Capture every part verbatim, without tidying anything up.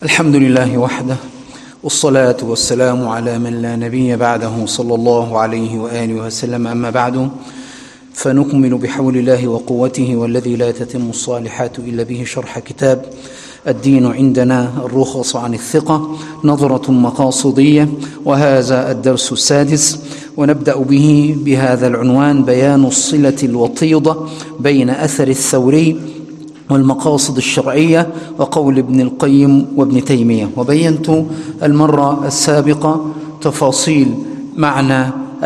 الحمد لله وحده، والصلاة والسلام على من لا نبي بعده صلى الله عليه وآله وسلم. أما بعد، فنكمل بحول الله وقوته والذي لا تتم الصالحات إلا به شرح كتاب الدين عندنا الرخص عن الثقة، نظرة مقاصدية، وهذا الدرس السادس، ونبدأ به بهذا العنوان: بيان الصلة الوطيدة بين أثر الثوري والمقاصد الشرعية وقول ابن القيم وابن تيمية. وبينت المرة السابقة تفاصيل معنى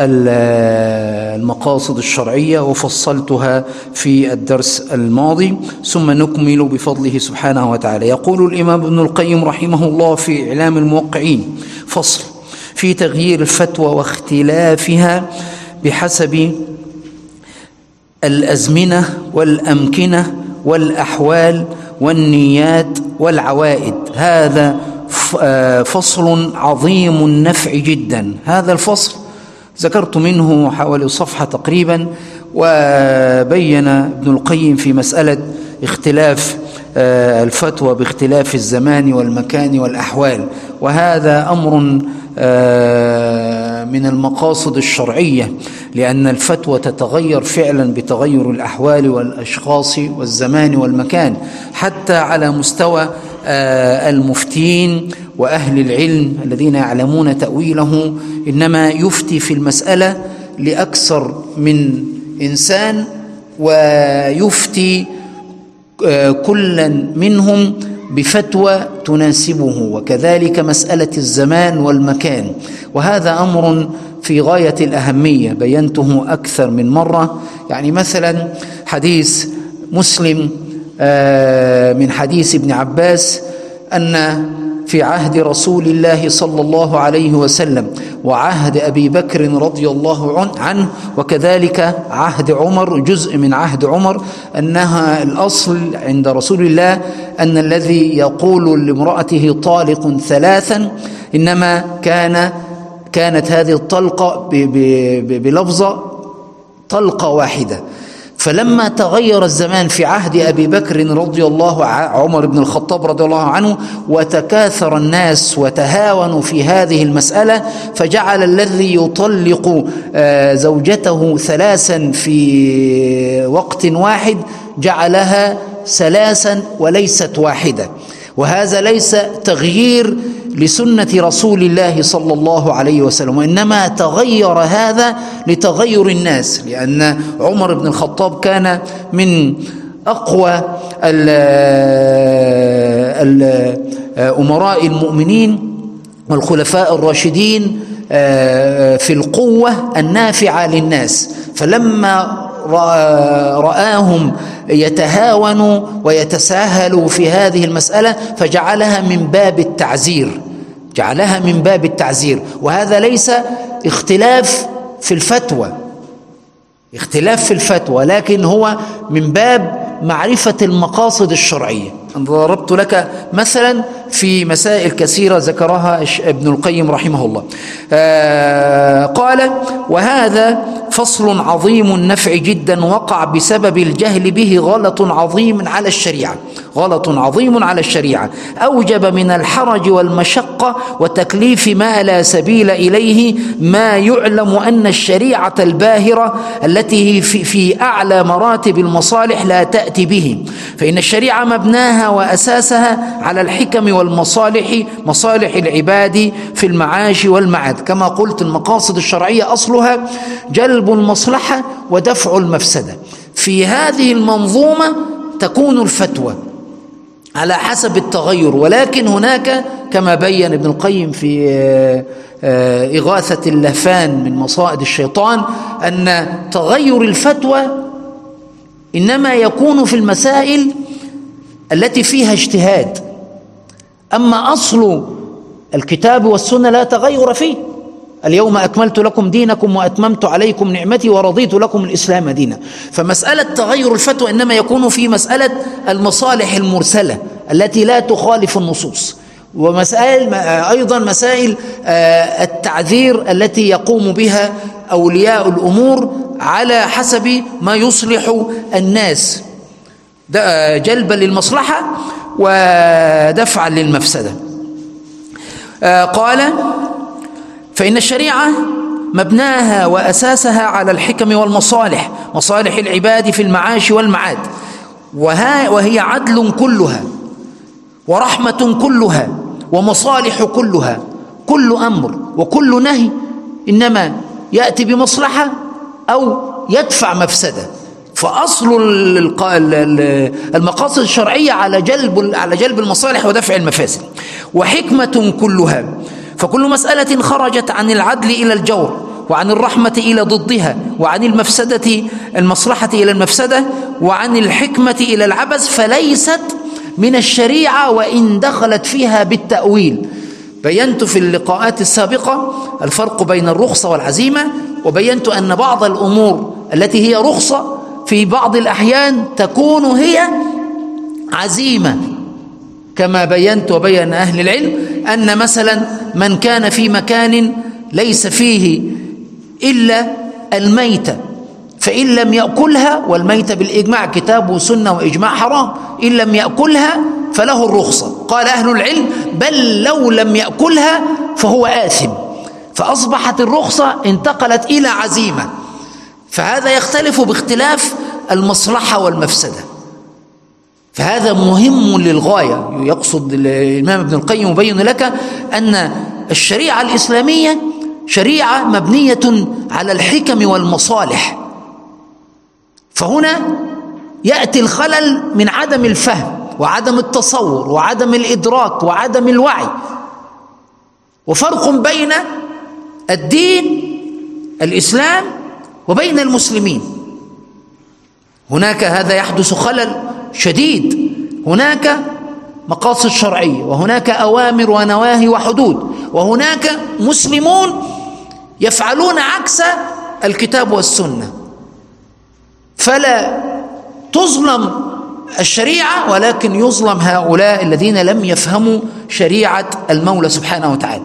المقاصد الشرعية وفصلتها في الدرس الماضي، ثم نكمل بفضله سبحانه وتعالى. يقول الإمام ابن القيم رحمه الله في إعلام الموقعين: فصل في تغيير الفتوى واختلافها بحسب الأزمنة والأمكنة والأحوال والنيات والعوائد. هذا فصل عظيم النفع جدا. هذا الفصل ذكرت منه حوالي صفحة تقريبا، وبين ابن القيم في مسألة اختلاف الفتوى باختلاف الزمان والمكان والأحوال، وهذا أمر من المقاصد الشرعية، لأن الفتوى تتغير فعلا بتغير الأحوال والأشخاص والزمان والمكان، حتى على مستوى المفتين وأهل العلم الذين يعلمون تأويله، إنما يفتي في المسألة لأكثر من إنسان ويفتي كلا منهم بفتوى تناسبه، وكذلك مسألة الزمان والمكان، وهذا أمر في غاية الأهمية بينته أكثر من مرة. يعني مثلا حديث مسلم من حديث ابن عباس أن في عهد رسول الله صلى الله عليه وسلم وعهد أبي بكر رضي الله عنه وكذلك عهد عمر، جزء من عهد عمر، أنها الأصل عند رسول الله أن الذي يقول لامرأته طالق ثلاثا إنما كان كانت هذه الطلقة بلفظة طلقة واحدة. فلما تغير الزمان في عهد أبي بكر رضي الله عنه عمر بن الخطاب رضي الله عنه وتكاثر الناس وتهاونوا في هذه المسألة، فجعل الذي يطلق زوجته ثلاثا في وقت واحد جعلها ثلاثا وليست واحدة، وهذا ليس تغيير لسنة رسول الله صلى الله عليه وسلم، وإنما تغير هذا لتغير الناس، لأن عمر بن الخطاب كان من أقوى أمراء المؤمنين والخلفاء الراشدين في القوة النافعة للناس، فلما رآهم يتهاونوا ويتساهلوا في هذه المسألة فجعلها من باب التعزير، جعلها من باب التعزير. وهذا ليس اختلاف في الفتوى، اختلاف في الفتوى، لكن هو من باب معرفة المقاصد الشرعية. ضربت لك مثلا في مسائل كثيرة ذكرها ابن القيم رحمه الله. آه قال: وهذا فصل عظيم النفع جدا وقع بسبب الجهل به غلط عظيم على الشريعة غلط عظيم على الشريعة أوجب من الحرج والمشقة وتكليف ما لا سبيل إليه ما يعلم أن الشريعة الباهرة التي في, في أعلى مراتب المصالح لا تأتي به، فإن الشريعة مبناها وأساسها على الحكم والمصالح، مصالح العباد في المعاش والمعاد. كما قلت، المقاصد الشرعية أصلها جلب المصلحة ودفع المفسدة. في هذه المنظومة تكون الفتوى على حسب التغير، ولكن هناك كما بين ابن القيم في إغاثة اللهفان من مصائد الشيطان أن تغير الفتوى إنما يكون في المسائل التي فيها اجتهاد، أما أصل الكتاب والسنة لا تغير فيه. اليوم أكملت لكم دينكم وأتممت عليكم نعمتي ورضيت لكم الإسلام دينا. فمسألة تغير الفتوى إنما يكون في مسألة المصالح المرسلة التي لا تخالف النصوص، ومسائل أيضا مسائل التعذير التي يقوم بها أولياء الأمور على حسب ما يصلح الناس، جلبا للمصلحة ودفعا للمفسدة. آه قال: فإن الشريعة مبناها وأساسها على الحكم والمصالح، مصالح العباد في المعاش والمعاد، وهي عدل كلها ورحمة كلها ومصالح كلها. كل أمر وكل نهي إنما يأتي بمصلحة أو يدفع مفسدة، فأصل المقاصد الشرعية على جلب على جلب المصالح ودفع المفاسد. وحكمة كلها، فكل مسألة خرجت عن العدل إلى الجور، وعن الرحمة إلى ضدها، وعن المفسدة المصلحة إلى المفسدة، وعن الحكمة إلى العبث، فليست من الشريعة وإن دخلت فيها بالتأويل. بينت في اللقاءات السابقة الفرق بين الرخصة والعزيمة، وبينت أن بعض الأمور التي هي رخصة في بعض الأحيان تكون هي عزيمة، كما بينت وبين أهل العلم أن مثلا من كان في مكان ليس فيه إلا الميتة فإن لم يأكلها، والميتة بالإجماع كتاب وسنة وإجماع حرام، إن لم يأكلها فله الرخصة. قال أهل العلم: بل لو لم يأكلها فهو آثم، فأصبحت الرخصة انتقلت إلى عزيمة. فهذا يختلف باختلاف المصلحة والمفسدة، فهذا مهم للغاية. يقصد الإمام ابن القيم يبين لك أن الشريعة الإسلامية شريعة مبنية على الحكم والمصالح، فهنا يأتي الخلل من عدم الفهم وعدم التصور وعدم الإدراك وعدم الوعي. وفرق بين الدين الإسلام وبين المسلمين، هناك هذا يحدث خلل شديد. هناك مقاصد شرعية، وهناك أوامر ونواهي وحدود، وهناك مسلمون يفعلون عكس الكتاب والسنة، فلا تظلم الشريعة ولكن يظلم هؤلاء الذين لم يفهموا شريعة المولى سبحانه وتعالى.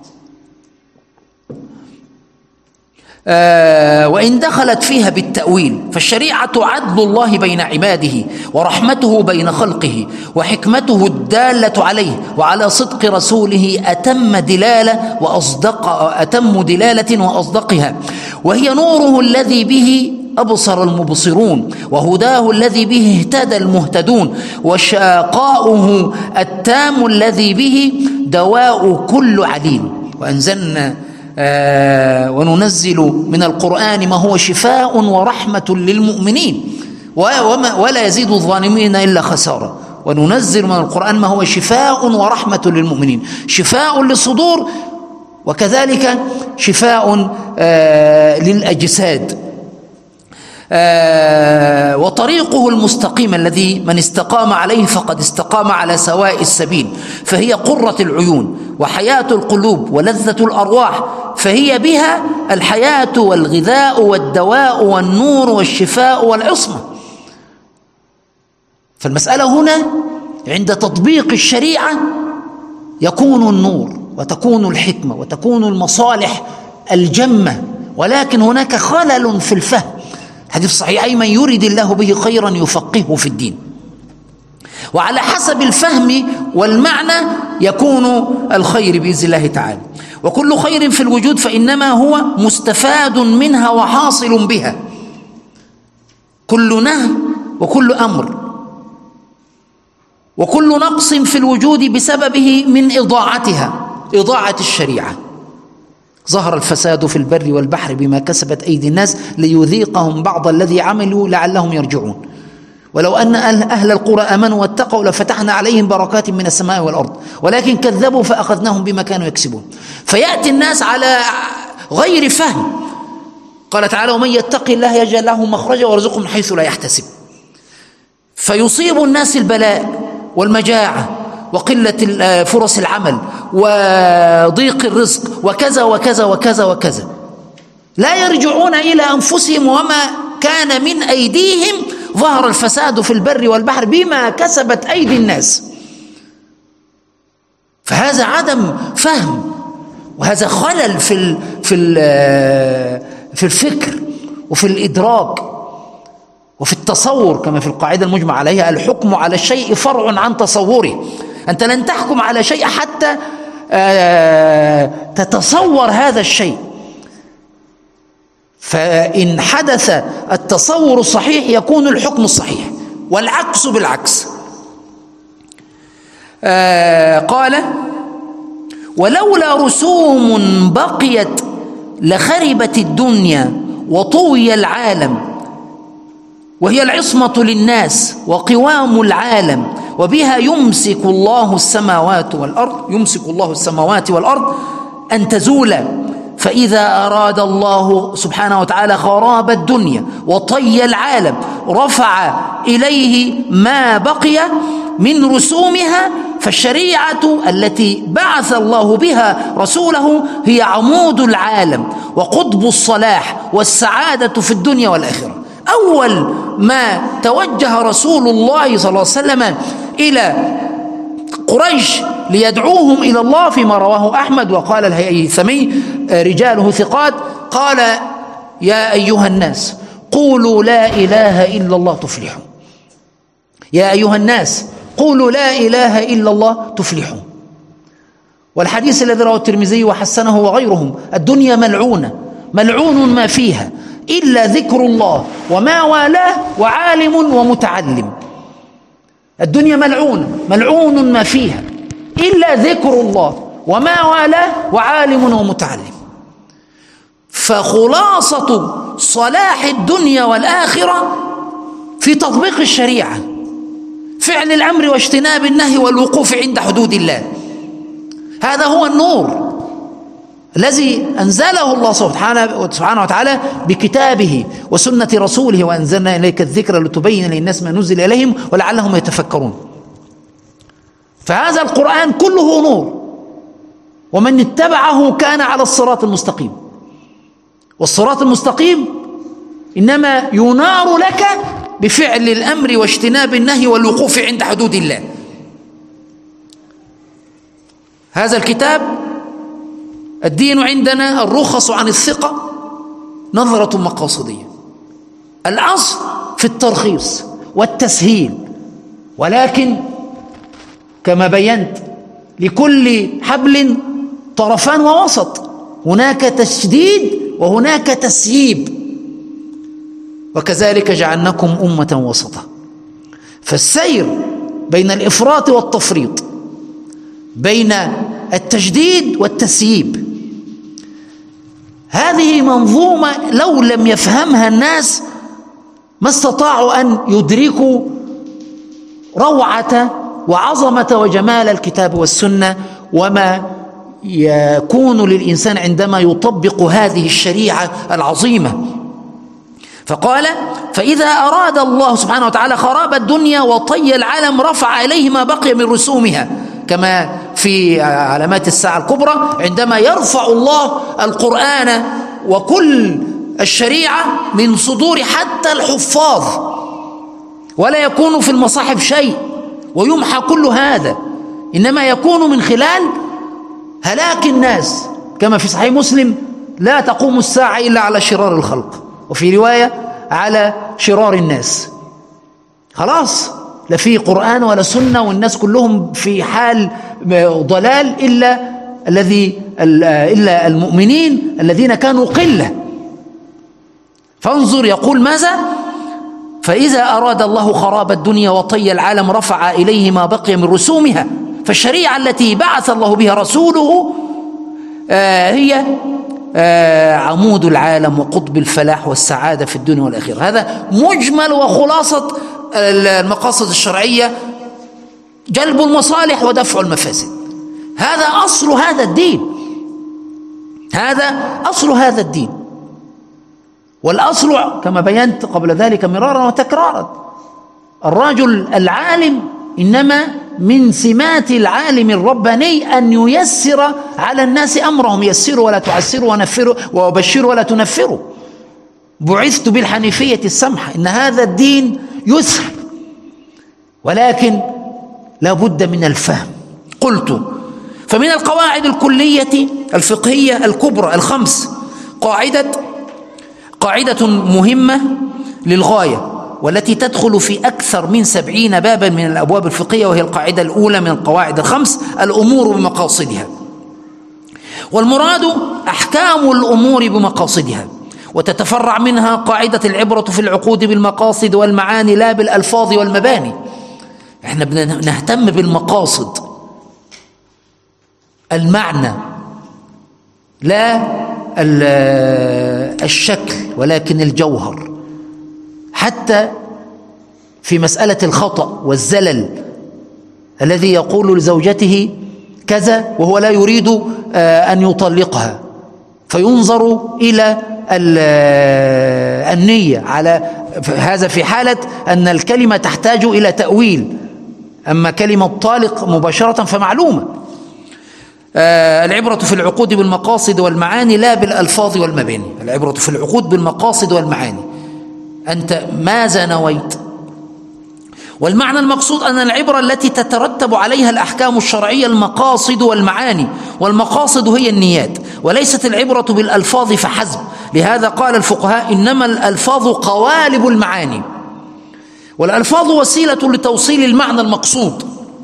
آه وإن دخلت فيها بالتأويل، فالشريعة عدل الله بين عباده، ورحمته بين خلقه، وحكمته الدالة عليه وعلى صدق رسوله أتم دلالة وأصدق أتم دلالة وأصدقها، وهي نوره الذي به أبصر المبصرون، وهداه الذي به اهتدى المهتدون، وشقاؤه التام الذي به دواء كل عليل. وأنزلنا آه وننزل من القرآن ما هو شفاء ورحمة للمؤمنين وما ولا يزيد الظالمين إلا خسارة. وننزل من القرآن ما هو شفاء ورحمة للمؤمنين، شفاء للصدور وكذلك شفاء آه للأجساد. آه وطريقه المستقيم الذي من استقام عليه فقد استقام على سواء السبيل، فهي قرة العيون وحياة القلوب ولذة الأرواح، فهي بها الحياة والغذاء والدواء والنور والشفاء والعصمة. فالمسألة هنا عند تطبيق الشريعة يكون النور وتكون الحكمة وتكون المصالح الجمة، ولكن هناك خلل في الفهم. حديث صحيح: من يريد الله به خيرا يفقهه في الدين. وعلى حسب الفهم والمعنى يكون الخير بإذن الله تعالى. وكل خير في الوجود فإنما هو مستفاد منها وحاصل بها، كل نهي وكل أمر وكل نقص في الوجود بسببه من إضاعتها، إضاعة الشريعة. ظهر الفساد في البر والبحر بما كسبت أيدي الناس ليذيقهم بعض الذي عملوا لعلهم يرجعون. ولو أن أهل القرى آمنوا واتقوا لفتحنا عليهم بركات من السماء والأرض ولكن كذبوا فأخذناهم بما كانوا يكسبون. فيأتي الناس على غير فهم. قال تعالى: ومن يتق الله يجعل له مخرجا ويرزقه من حيث لا يحتسب. فيصيب الناس البلاء والمجاعة وقلة فرص العمل وضيق الرزق وكذا وكذا وكذا وكذا، لا يرجعون إلى أنفسهم وما كان من أيديهم. ظهر الفساد في البر والبحر بما كسبت أيدي الناس. فهذا عدم فهم، وهذا خلل في ال في ال في الفكر وفي الإدراك وفي التصور، كما في القاعدة المجمع عليها: الحكم على الشيء فرع عن تصوره. أنت لن تحكم على شيء حتى تتصور هذا الشيء. فإن حدث التصور الصحيح يكون الحكم الصحيح، والعكس بالعكس. قال: ولولا رسوم بقيت لخربت الدنيا وطوي العالم، وهي العصمة للناس وقوام العالم، وبها يمسك الله السماوات والأرض يمسك الله السماوات والأرض أن تزولا. فإذا أراد الله سبحانه وتعالى خراب الدنيا وطي العالم رفع إليه ما بقي من رسومها، فالشريعة التي بعث الله بها رسوله هي عمود العالم وقطب الصلاح والسعادة في الدنيا والآخرة. أول ما توجه رسول الله صلى الله عليه وسلم إلى قريش ليدعوهم إلى الله فيما رواه أحمد وقال الهيثمي رجاله ثقات، قال: يا أيها الناس قولوا لا إله إلا الله تفلحوا. يا أيها الناس قولوا لا إله إلا الله تفلحوا. والحديث الذي رواه الترمذي وحسنه وغيرهم: الدنيا ملعونة ملعون ما فيها إلا ذكر الله وما والاه وعالم ومتعلم. الدنيا ملعونة ملعون ما فيها إلا ذكر الله وما والاه وعالم ومتعلم. فخلاصة صلاح الدنيا والآخرة في تطبيق الشريعة، فعل الأمر واجتناب النهي والوقوف عند حدود الله. هذا هو النور الذي أنزله الله سبحانه وتعالى بكتابه وسنة رسوله، وأنزلنا إليك الذكر لتبين للناس ما نزل إليهم ولعلهم يتفكرون. فهذا القرآن كله نور، ومن اتبعه كان على الصراط المستقيم. والصراط المستقيم إنما ينار لك بفعل الأمر واجتناب النهي والوقوف عند حدود الله. هذا الكتاب الدين عندنا الرخص عن الثقة نظرة مقاصدية. الأصل في الترخيص والتسهيل، ولكن كما بينت لكل حبل طرفان ووسط، هناك تشديد وهناك تسييب، وكذلك جعلناكم أمة وسطا. فالسير بين الإفراط والتفريط، بين التجديد والتسييب، هذه منظومة لو لم يفهمها الناس ما استطاعوا أن يدركوا روعة وعظمة وجمال الكتاب والسنة، وما يكون للإنسان عندما يطبق هذه الشريعة العظيمة. فقال: فإذا أراد الله سبحانه وتعالى خراب الدنيا وطي العالم رفع إليه ما بقي من رسومها، كما في علامات الساعة الكبرى عندما يرفع الله القرآن وكل الشريعة من صدور حتى الحفاظ، ولا يكون في المصاحف شيء ويمحى كل هذا، إنما يكون من خلال هلاك الناس، كما في صحيح مسلم: لا تقوم الساعة إلا على شرار الخلق، وفي رواية على شرار الناس. خلاص لا في قرآن ولا سنة، والناس كلهم في حال ضلال إلا الذي إلا المؤمنين الذين كانوا قلة. فانظر يقول ماذا؟ فإذا أراد الله خراب الدنيا وطي العالم رفع إليه ما بقي من رسومها. فالشريعة التي بعث الله بها رسوله آه هي آه عمود العالم وقطب الفلاح والسعادة في الدنيا والآخرة. هذا مجمل وخلاصة المقاصد الشرعية: جلب المصالح ودفع المفاسد. هذا أصل هذا الدين، هذا أصل هذا الدين. والأصل كما بينت قبل ذلك مرارا وتكرارا: الرجل العالم إنما من سمات العالم الرباني أن ييسر على الناس أمرهم، يسروا ولا تعسروا ونفروا وبشروا ولا تنفروا. بعثت بالحنيفية السمحة، إن هذا الدين يسر، ولكن لا بد من الفهم. قلت: فمن القواعد الكلية الفقهية الكبرى الخمس قاعدة قاعدة مهمة للغاية، والتي تدخل في أكثر من سبعين بابا من الأبواب الفقهية، وهي القاعدة الأولى من القواعد الخمس: الأمور بمقاصدها. والمراد أحكام الأمور بمقاصدها، وتتفرع منها قاعدة العبرة في العقود بالمقاصد والمعاني لا بالألفاظ والمباني. احنا بنهتم بالمقاصد، المعنى لا الشكل ولكن الجوهر. حتى في مسألة الخطأ والزلل الذي يقول لزوجته كذا وهو لا يريد أن يطلقها، فينظر إلى النية على هذا في حالة أن الكلمة تحتاج إلى تأويل، أما كلمة طالق مباشرة فمعلومة. العبرة في العقود بالمقاصد والمعاني لا بالألفاظ والمباني. العبرة في العقود بالمقاصد والمعاني، أنت ماذا نويت؟ والمعنى المقصود أن العبرة التي تترتب عليها الأحكام الشرعية المقاصد والمعاني، والمقاصد هي النيات، وليست العبرة بالألفاظ فحسب. لهذا قال الفقهاء إنما الألفاظ قوالب المعاني، والألفاظ وسيلة لتوصيل المعنى المقصود.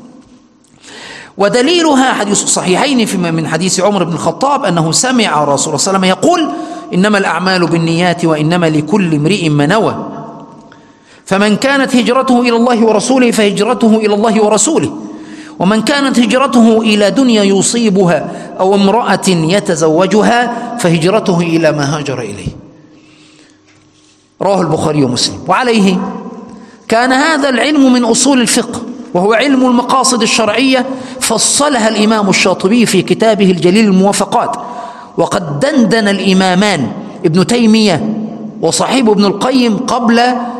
ودليلها حديث الصحيحين من حديث عمر بن الخطاب أنه سمع رسول الله صلى الله عليه وسلم يقول إنما الأعمال بالنيات وإنما لكل امرئ ما نوى، فمن كانت هجرته إلى الله ورسوله فهجرته إلى الله ورسوله، ومن كانت هجرته إلى دنيا يصيبها أو امرأة يتزوجها فهجرته إلى ما هاجر إليه. رواه البخاري ومسلم. وعليه كان هذا العلم من أصول الفقه، وهو علم المقاصد الشرعية، فصلها الإمام الشاطبي في كتابه الجليل الموافقات. وقد دندن الإمامان ابن تيمية وصاحبه ابن القيم قبل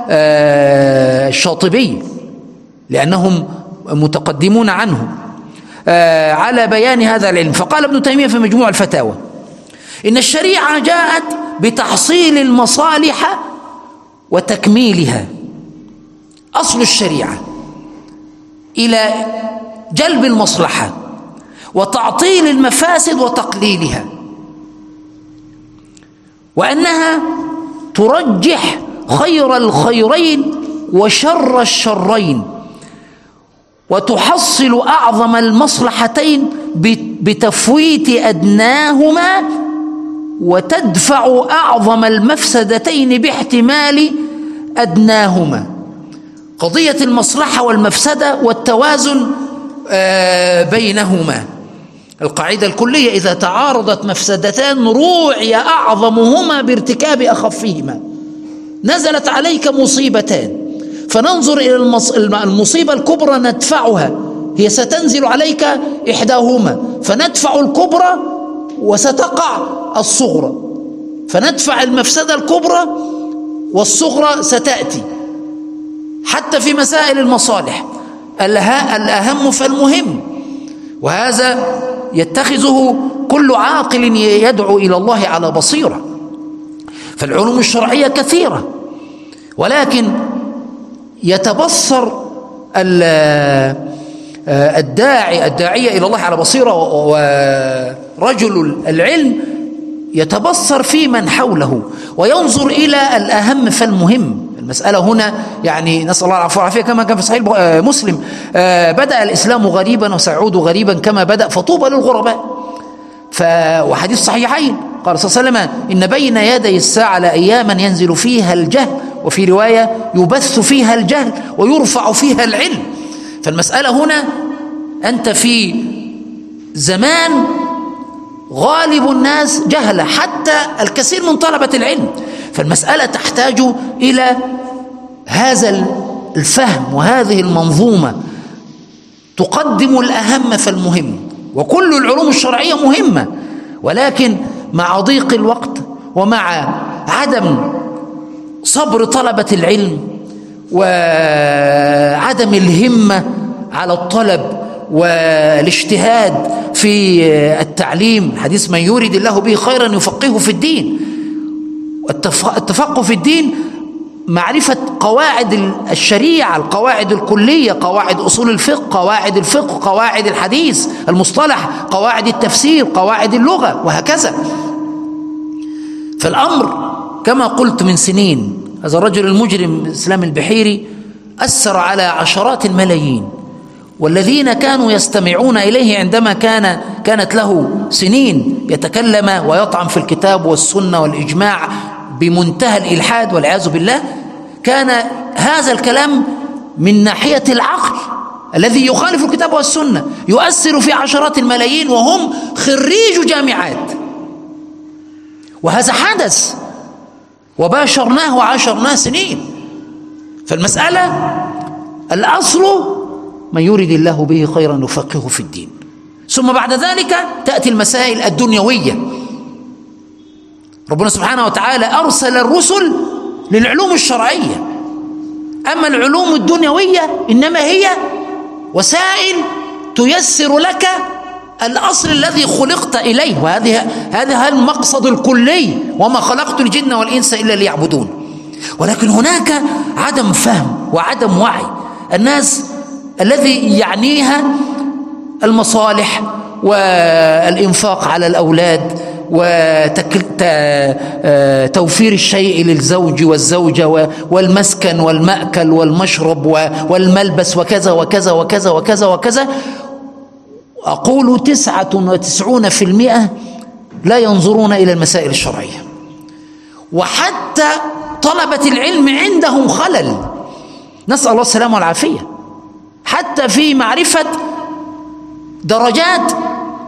الشاطبي لأنهم متقدمون عنه على بيان هذا العلم. فقال ابن تيمية في مجموع الفتاوى إن الشريعة جاءت بتحصيل المصالح وتكميلها. أصل الشريعة إلى جلب المصلحة وتعطيل المفاسد وتقليلها، وأنها ترجح خير الخيرين وشر الشرين، وتحصل أعظم المصلحتين بتفويت أدناهما، وتدفع أعظم المفسدتين باحتمال أدناهما. قضية المصلحة والمفسدة والتوازن بينهما. القاعدة الكلية إذا تعارضت مفسدتان روعي أعظمهما بارتكاب أخفهما. نزلت عليك مصيبتان فننظر إلى المصيبة الكبرى ندفعها، هي ستنزل عليك إحداهما فندفع الكبرى وستقع الصغرى، فندفع المفسدة الكبرى والصغرى ستأتي. حتى في مسائل المصالح الأهم فالمهم، وهذا يتخذه كل عاقل يدعو إلى الله على بصيرة. فالعلوم الشرعية كثيرة، ولكن يتبصر الداعي الداعية إلى الله على بصيرة ورجل العلم يتبصر في من حوله وينظر إلى الأهم فالمهم. المسألة هنا يعني نسأل الله العفو والعافية كما كان في صحيح مسلم بدأ الإسلام غريبا وسيعود غريبا كما بدأ فطوبى للغرباء. وحديث صحيحين قال صلى الله عليه وسلم إن بين يدي الساعة لأياما ينزل فيها الجهل، وفي رواية يبث فيها الجهل ويرفع فيها العلم. فالمسألة هنا أنت في زمان غالب الناس جهلة، حتى الكثير من طلبة العلم. فالمسألة تحتاج إلى هذا الفهم وهذه المنظومة تقدم الأهم فالمهم. وكل العلوم الشرعية مهمة، ولكن مع ضيق الوقت ومع عدم صبر طلبة العلم وعدم الهمة على الطلب والاجتهاد في التعليم، حديث من يريد الله به خيرا يفقهه في الدين. التفقه في الدين معرفة قواعد الشريعة، القواعد الكلية، قواعد أصول الفقه، قواعد الفقه، قواعد الحديث المصطلح، قواعد التفسير، قواعد اللغة، وهكذا. فالأمر كما قلت من سنين، هذا الرجل المجرم إسلام البحيري أثر على عشرات الملايين، والذين كانوا يستمعون إليه عندما كان كانت له سنين يتكلم ويطعن في الكتاب والسنة والإجماع بمنتهى الإلحاد والعياذ بالله، كان هذا الكلام من ناحية العقل الذي يخالف الكتاب والسنة يؤثر في عشرات الملايين وهم خريج جامعات، وهذا حدث وباشرناه وعاشرناه سنين. فالمسألة الأصل من يريد الله به خيرا يفقهه في الدين. ثم بعد ذلك تأتي المسائل الدنيوية. ربنا سبحانه وتعالى أرسل الرسل للعلوم الشرعية، أما العلوم الدنيوية إنما هي وسائل تيسر لك الأصل الذي خلقت إليه، وهذه هذا المقصد الكلي، وما خلقت الجن والإنس إلا ليعبدون. ولكن هناك عدم فهم وعدم وعي الناس الذي يعنيها المصالح والإنفاق على الأولاد وتوفير الشيء للزوج والزوجة والمسكن والمأكل والمشرب والملبس وكذا وكذا وكذا وكذا وكذا. أقول تسعة وتسعون في المئة لا ينظرون إلى المسائل الشرعية، وحتى طلبة العلم عندهم خلل، نسأل الله السلامة والعافية، حتى في معرفة درجات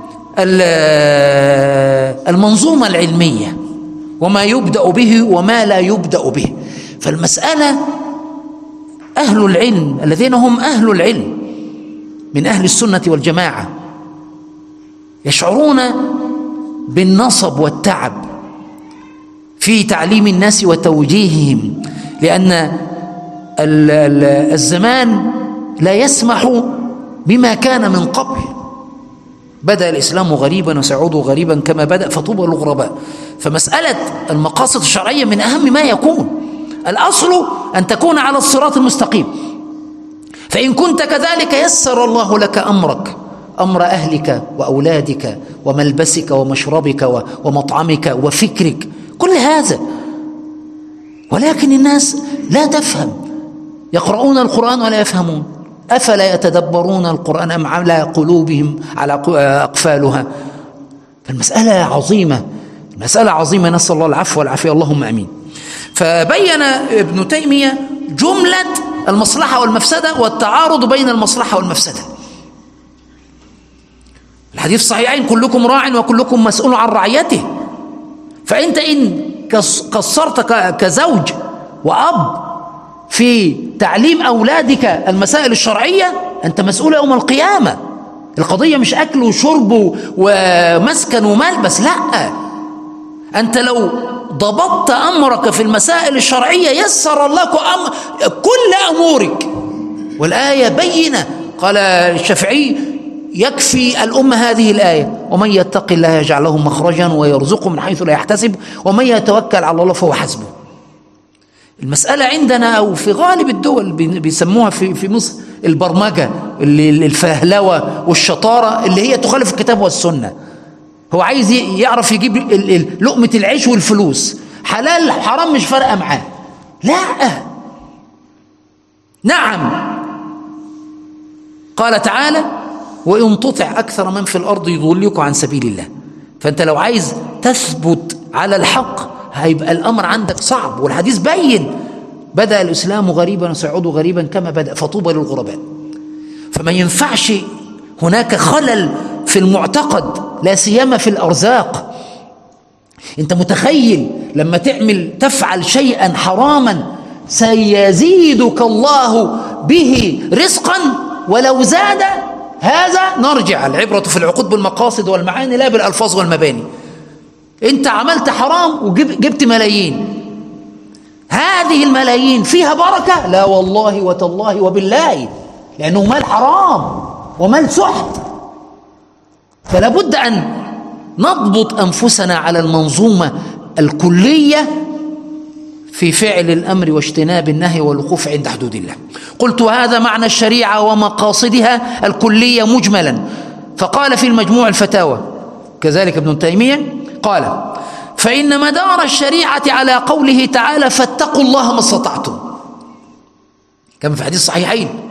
المنظومة العلمية وما يبدأ به وما لا يبدأ به. فالمسألة أهل العلم الذين هم أهل العلم من أهل السنة والجماعة يشعرون بالنصب والتعب في تعليم الناس وتوجيههم، لأن الزمان لا يسمح بما كان من قبل. بدأ الإسلام غريبا وسيعود غريبا كما بدأ، فطوبى للغرباء. فمسألة المقاصد الشرعية من أهم ما يكون. الأصل أن تكون على الصراط المستقيم، فإن كنت كذلك يسر الله لك أمرك، أمر أهلك وأولادك وملبسك ومشربك ومطعمك وفكرك، كل هذا. ولكن الناس لا تفهم، يقرؤون القرآن ولا يفهمون. أفلا يتدبرون القرآن أم على قلوبهم على أقفالها؟ فالمسألة عظيمة، المسألة عظيمة، نسأل الله العفو والعافية، اللهم أمين. فبين ابن تيمية جملة المصلحة والمفسدة والتعارض بين المصلحة والمفسدة. الحديث الصحيحين: كلكم راع وكلكم مسؤول عن رعيته. فأنت إن قصرت كزوج وأب في تعليم أولادك المسائل الشرعية أنت مسؤول يوم القيامة. القضية مش أكل وشرب ومسكن وملبس، لا، أنت لو ضبطت أمرك في المسائل الشرعية يسر الله أم كل أمورك. والآية بينة، قال الشافعي: يكفي الأمة هذه الآية: ومن يتق الله يجعل له مخرجا ويرزقه من حيث لا يحتسب ومن يتوكل على الله فهو حسبه. المسألة عندنا أو في غالب الدول بيسموها في في مصر البرمجة، الفهلوة والشطارة اللي هي تخالف الكتاب والسنة. هو عايز يعرف يجيب لقمة العيش والفلوس، حلال حرام مش فارقة معاه. لا، نعم، قال تعالى: وإن تطع أكثر من في الأرض يضلوك عن سبيل الله. فأنت لو عايز تثبت على الحق هيبقى الأمر عندك صعب. والحديث بين: بدأ الإسلام غريبا وسيعود غريبا كما بدأ، فطوبى للغرباء. فما ينفعش هناك خلل في المعتقد، لا سيما في الأرزاق. أنت متخيل لما تعمل تفعل شيئا حراما سيزيدك الله به رزقا ولو زاد هذا؟ نرجع، العبرة في العقود بالمقاصد والمعاني لا بالألفاظ والمباني. أنت عملت حرام وجبت ملايين، هذه الملايين فيها بركة؟ لا والله وتالله وبالله، لأنه مال حرام ومال سحت. فلا بد أن نضبط أنفسنا على المنظومة الكلية في فعل الأمر واجتناب النهي والوقوف عند حدود الله. قلت: هذا معنى الشريعة ومقاصدها الكلية مجملا. فقال في المجموع الفتاوى كذلك ابن تيمية، قال: فإن مدار الشريعة على قوله تعالى: فاتقوا الله ما استطعتم، كما في حديث الصحيحين: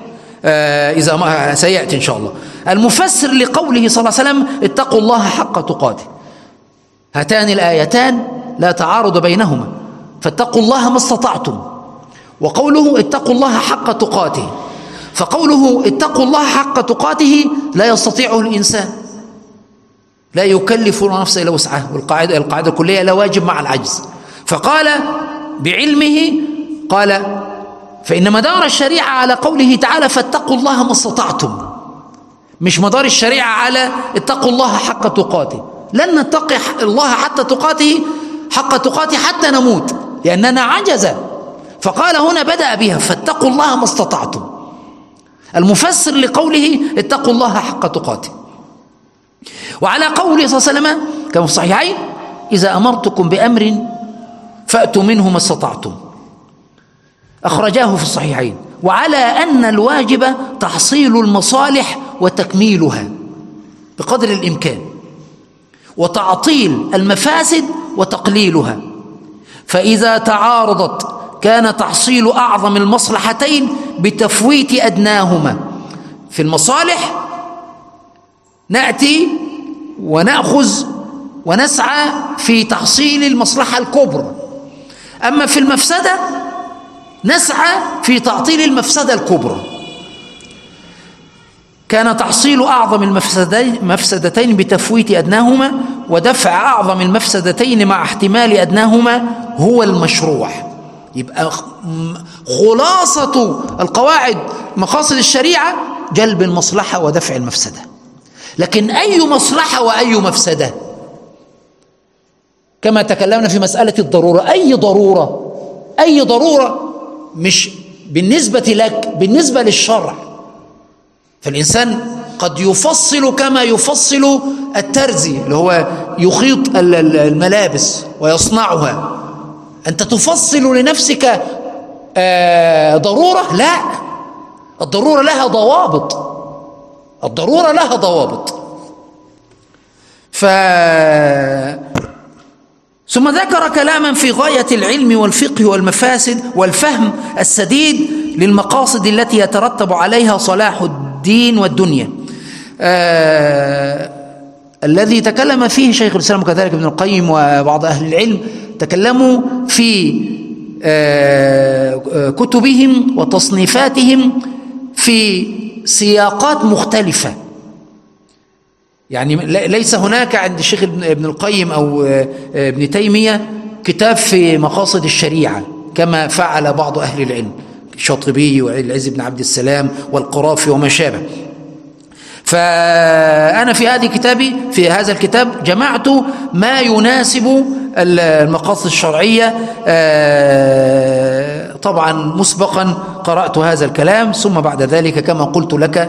إذا ما سيأتي إن شاء الله. المفسر لقوله صلى الله عليه وسلم اتقوا الله حق تقاته، هاتان الآيتان لا تعارض بينهما، فاتقوا الله ما استطعتم، وقوله اتقوا الله حق تقاته، فقوله اتقوا الله حق تقاته لا يستطيعه الإنسان، لا يكلف نفسه إلا وسعها، والقاعدة القاعدة الكلية لا واجب مع العجز. فقال بعلمه، قال فإن مدار الشريعة على قوله تعالى فاتقوا الله ما استطعتم، مش مدار الشريعة على اتقوا الله حق تقاته. لن نتقي الله حتى تقاته حق تقاته حتى نموت، لأننا عجزة. فقال هنا بدأ بها فاتقوا الله ما استطعتم. المفسر لقوله اتقوا الله حق تقاته. وعلى قوله صلى الله عليه وسلم كما في الصحيحين إذا أمرتكم بأمر فأتوا منه ما استطعتم، أخرجاه في الصحيحين. وعلى أن الواجب تحصيل المصالح وتكميلها بقدر الإمكان، وتعطيل المفاسد وتقليلها، فإذا تعارضت كان تحصيل أعظم المصلحتين بتفويت أدناهما. في المصالح نأتي ونأخذ ونسعى في تحصيل المصلحة الكبرى، أما في المفسدة نسعى في تعطيل المفسدة الكبرى. كان تحصيل أعظم المفسدتين بتفويت أدناهما، ودفع أعظم المفسدتين مع احتمال أدناهما هو المشروع. يبقى خلاصة القواعد مقاصد الشريعة جلب المصلحة ودفع المفسدة. لكن أي مصلحة وأي مفسدة؟ كما تكلمنا في مسألة الضرورة، أي ضرورة أي ضرورة مش بالنسبة لك، بالنسبة للشرع. فالإنسان قد يفصل كما يفصل الترزي اللي هو يخيط الملابس ويصنعها. أنت تفصل لنفسك ضرورة؟ لا، الضرورة لها ضوابط، الضرورة لها ضوابط. ف ثم ذكر كلاما في غاية العلم والفقه والمفاسد والفهم السديد للمقاصد التي يترتب عليها صلاح الدين والدنيا، آه الذي تكلم فيه شيخ الإسلام وكذلك ابن القيم وبعض أهل العلم، تكلموا في آه كتبهم وتصنيفاتهم في سياقات مختلفة. يعني ليس هناك عند الشيخ ابن القيم أو ابن تيمية كتاب في مقاصد الشريعة كما فعل بعض أهل العلم، الشاطبي والعز بن عبد السلام والقرافي وما شابه. فأنا في هذه كتابي في هذا الكتاب جمعت ما يناسب المقاصد الشرعية. طبعا مسبقا قرأت هذا الكلام، ثم بعد ذلك كما قلت لك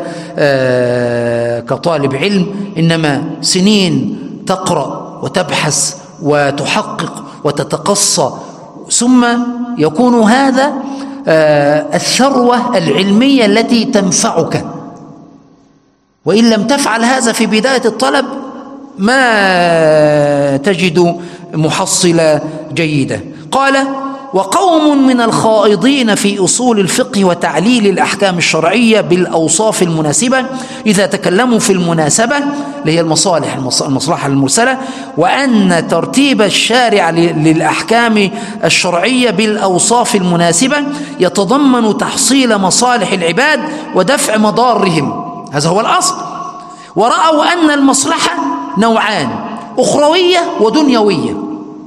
كطالب علم إنما سنين تقرأ وتبحث وتحقق وتتقصى، ثم يكون هذا الثروة العلمية التي تنفعك. وإن لم تفعل هذا في بداية الطلب ما تجد محصلة جيدة. قال وقوم من الخائضين في أصول الفقه وتعليل الأحكام الشرعية بالأوصاف المناسبة إذا تكلموا في المناسبة اللي هي المصالح المصلحة المرسلة، وأن ترتيب الشارع للأحكام الشرعية بالأوصاف المناسبة يتضمن تحصيل مصالح العباد ودفع مضارهم، هذا هو الأصل. ورأوا أن المصلحة نوعان، أخروية ودنيوية.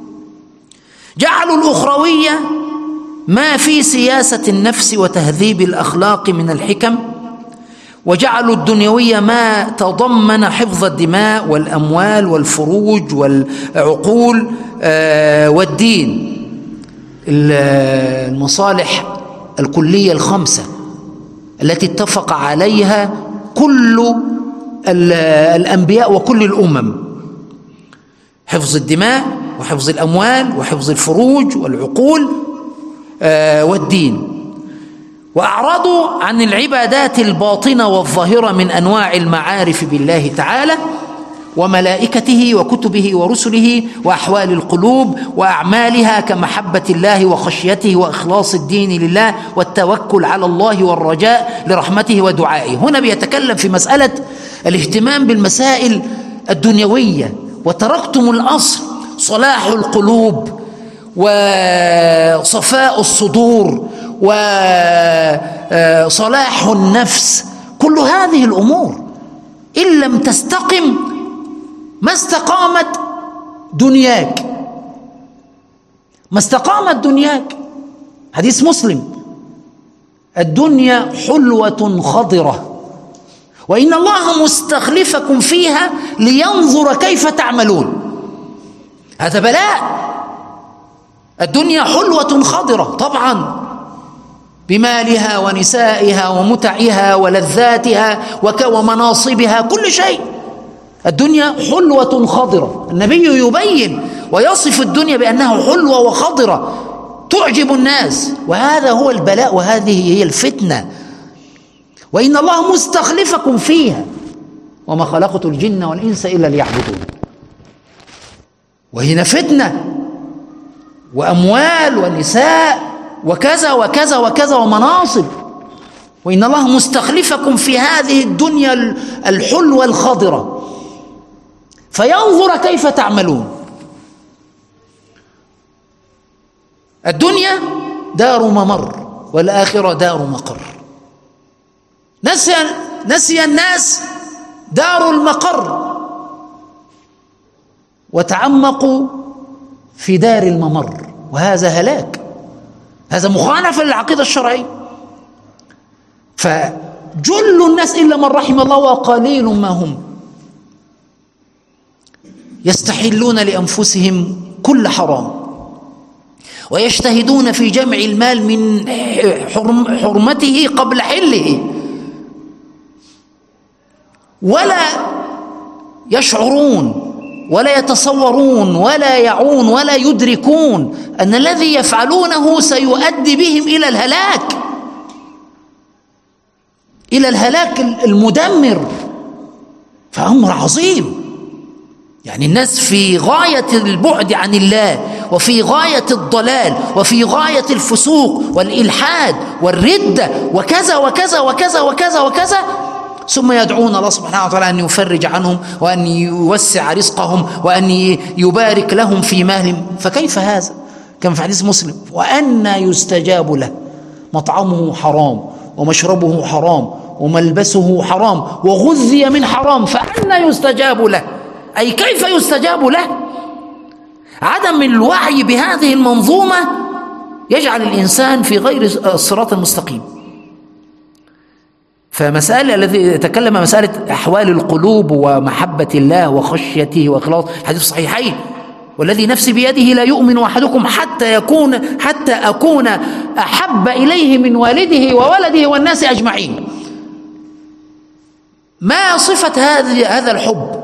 جعلوا الأخروية ما في سياسة النفس وتهذيب الأخلاق من الحكم، وجعلوا الدنيوية ما تضمن حفظ الدماء والأموال والفروج والعقول والدين، المصالح الكلية الخمسة التي اتفق عليها كل الأنبياء وكل الأمم: حفظ الدماء وحفظ الأموال وحفظ الفروج والعقول والدين. وأعرضوا عن العبادات الباطنة والظاهرة من أنواع المعارف بالله تعالى، وملائكته وكتبه ورسله وأحوال القلوب وأعمالها كمحبة الله وخشيته وإخلاص الدين لله والتوكل على الله والرجاء لرحمته ودعائه. هنا بيتكلم في مسألة الاهتمام بالمسائل الدنيوية. وتركتم الأصل صلاح القلوب وصفاء الصدور وصلاح النفس. كل هذه الأمور إن لم تستقم ما استقامت دنياك، ما استقامت دنياك. حديث مسلم: الدنيا حلوة خضرة وإن الله مستخلفكم فيها لينظر كيف تعملون. هذا بلاء. الدنيا حلوة خضرة طبعا بمالها ونسائها ومتعها ولذاتها ومناصبها، كل شيء. الدنيا حلوة خضرة. النبي يبين ويصف الدنيا بأنها حلوة وخضرة تعجب الناس، وهذا هو البلاء وهذه هي الفتنة. وإن الله مستخلفكم فيها وما خلقت الجن والإنس إلا ليعبدون. وهنا فتنة وأموال ونساء وكذا وكذا وكذا ومناصب. وإن الله مستخلفكم في هذه الدنيا الحلوة الخضرة فينظر كيف تعملون. الدنيا دار ممر والآخرة دار مقر. نسي, نسي الناس دار المقر وتعمقوا في دار الممر، وهذا هلاك، هذا مخالفة للعقيدة الشرعية. فجل الناس إلا من رحم الله وقليل ما هم يستحلون لأنفسهم كل حرام ويجتهدون في جمع المال من حرم حرمته قبل حله، ولا يشعرون ولا يتصورون ولا يعون ولا يدركون أن الذي يفعلونه سيؤدي بهم إلى الهلاك، إلى الهلاك المدمر. فأمر عظيم. يعني الناس في غاية البعد عن الله وفي غاية الضلال وفي غاية الفسوق والإلحاد والردة وكذا وكذا وكذا وكذا وكذا، ثم يدعون الله سبحانه وتعالى أن يفرج عنهم وأن يوسع رزقهم وأن يبارك لهم في مالهم. فكيف هذا؟ كما في حديث مسلم: وأن يستجاب له، مطعمه حرام ومشربه حرام وملبسه حرام وغذي من حرام، فأن يستجاب له، أي كيف يستجاب له؟ عدم الوعي بهذه المنظومة يجعل الإنسان في غير الصراط المستقيم. فمسألة الذي يتكلم مسألة أحوال القلوب ومحبة الله وخشيته وإخلاص، حديث صحيحين: والذي نفسي بيده لا يؤمن أحدكم حتى يكون حتى أكون أحب إليه من والده وولده والناس أجمعين. ما صفة هذه هذا الحب؟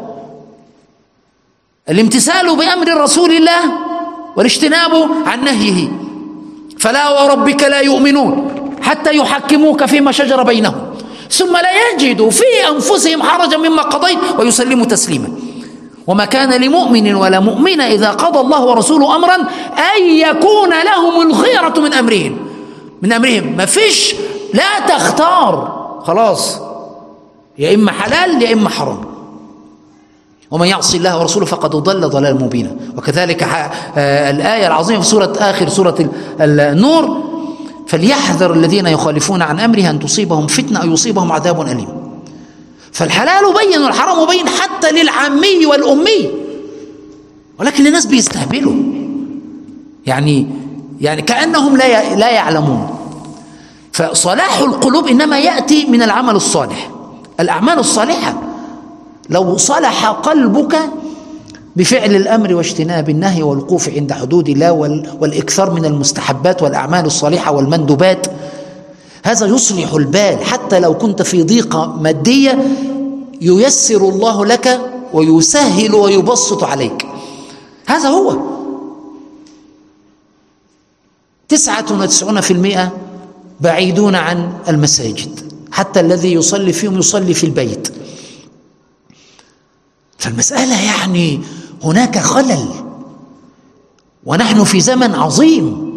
الامتثال بأمر رسول الله والاجتناب عن نهيه. فلا وربك لا يؤمنون حتى يحكموك فيما شجر بينهم ثم لا يجدوا في أنفسهم حرجا مما قضيت ويسلموا تسليما. وما كان لمؤمن ولا مؤمنة إذا قضى الله ورسوله أمرا أن يكون لهم الخيرة من أمرهم من أمرهم ما فيش، لا تختار، خلاص، يا إما حلال يا إما حرام. ومن يعصي الله ورسوله فقد ضل ضلالا مبينا. وكذلك الآية العظيمة في سورة آخر سورة النور: فليحذر الذين يخالفون عن أمره أن تصيبهم فتنة أو يصيبهم عذاب أليم. فالحلال بين والحرام بين حتى للعامي والأمي، ولكن الناس بيستهبلوا، يعني يعني كأنهم لا لا يعلمون. فصلاح القلوب إنما يأتي من العمل الصالح. الأعمال الصالحة لو صلح قلبك بفعل الأمر واجتناب النهي والوقوف عند حدود الله والإكثار من المستحبات والأعمال الصالحة والمندوبات، هذا يصلح البال. حتى لو كنت في ضيقة مادية ييسر الله لك ويسهل ويبسط عليك. هذا هو. تسعة وتسعون في المئة بعيدون عن المساجد، حتى الذي يصلي فيهم يصلي في البيت. فالمسألة يعني هناك خلل، ونحن في زمن عظيم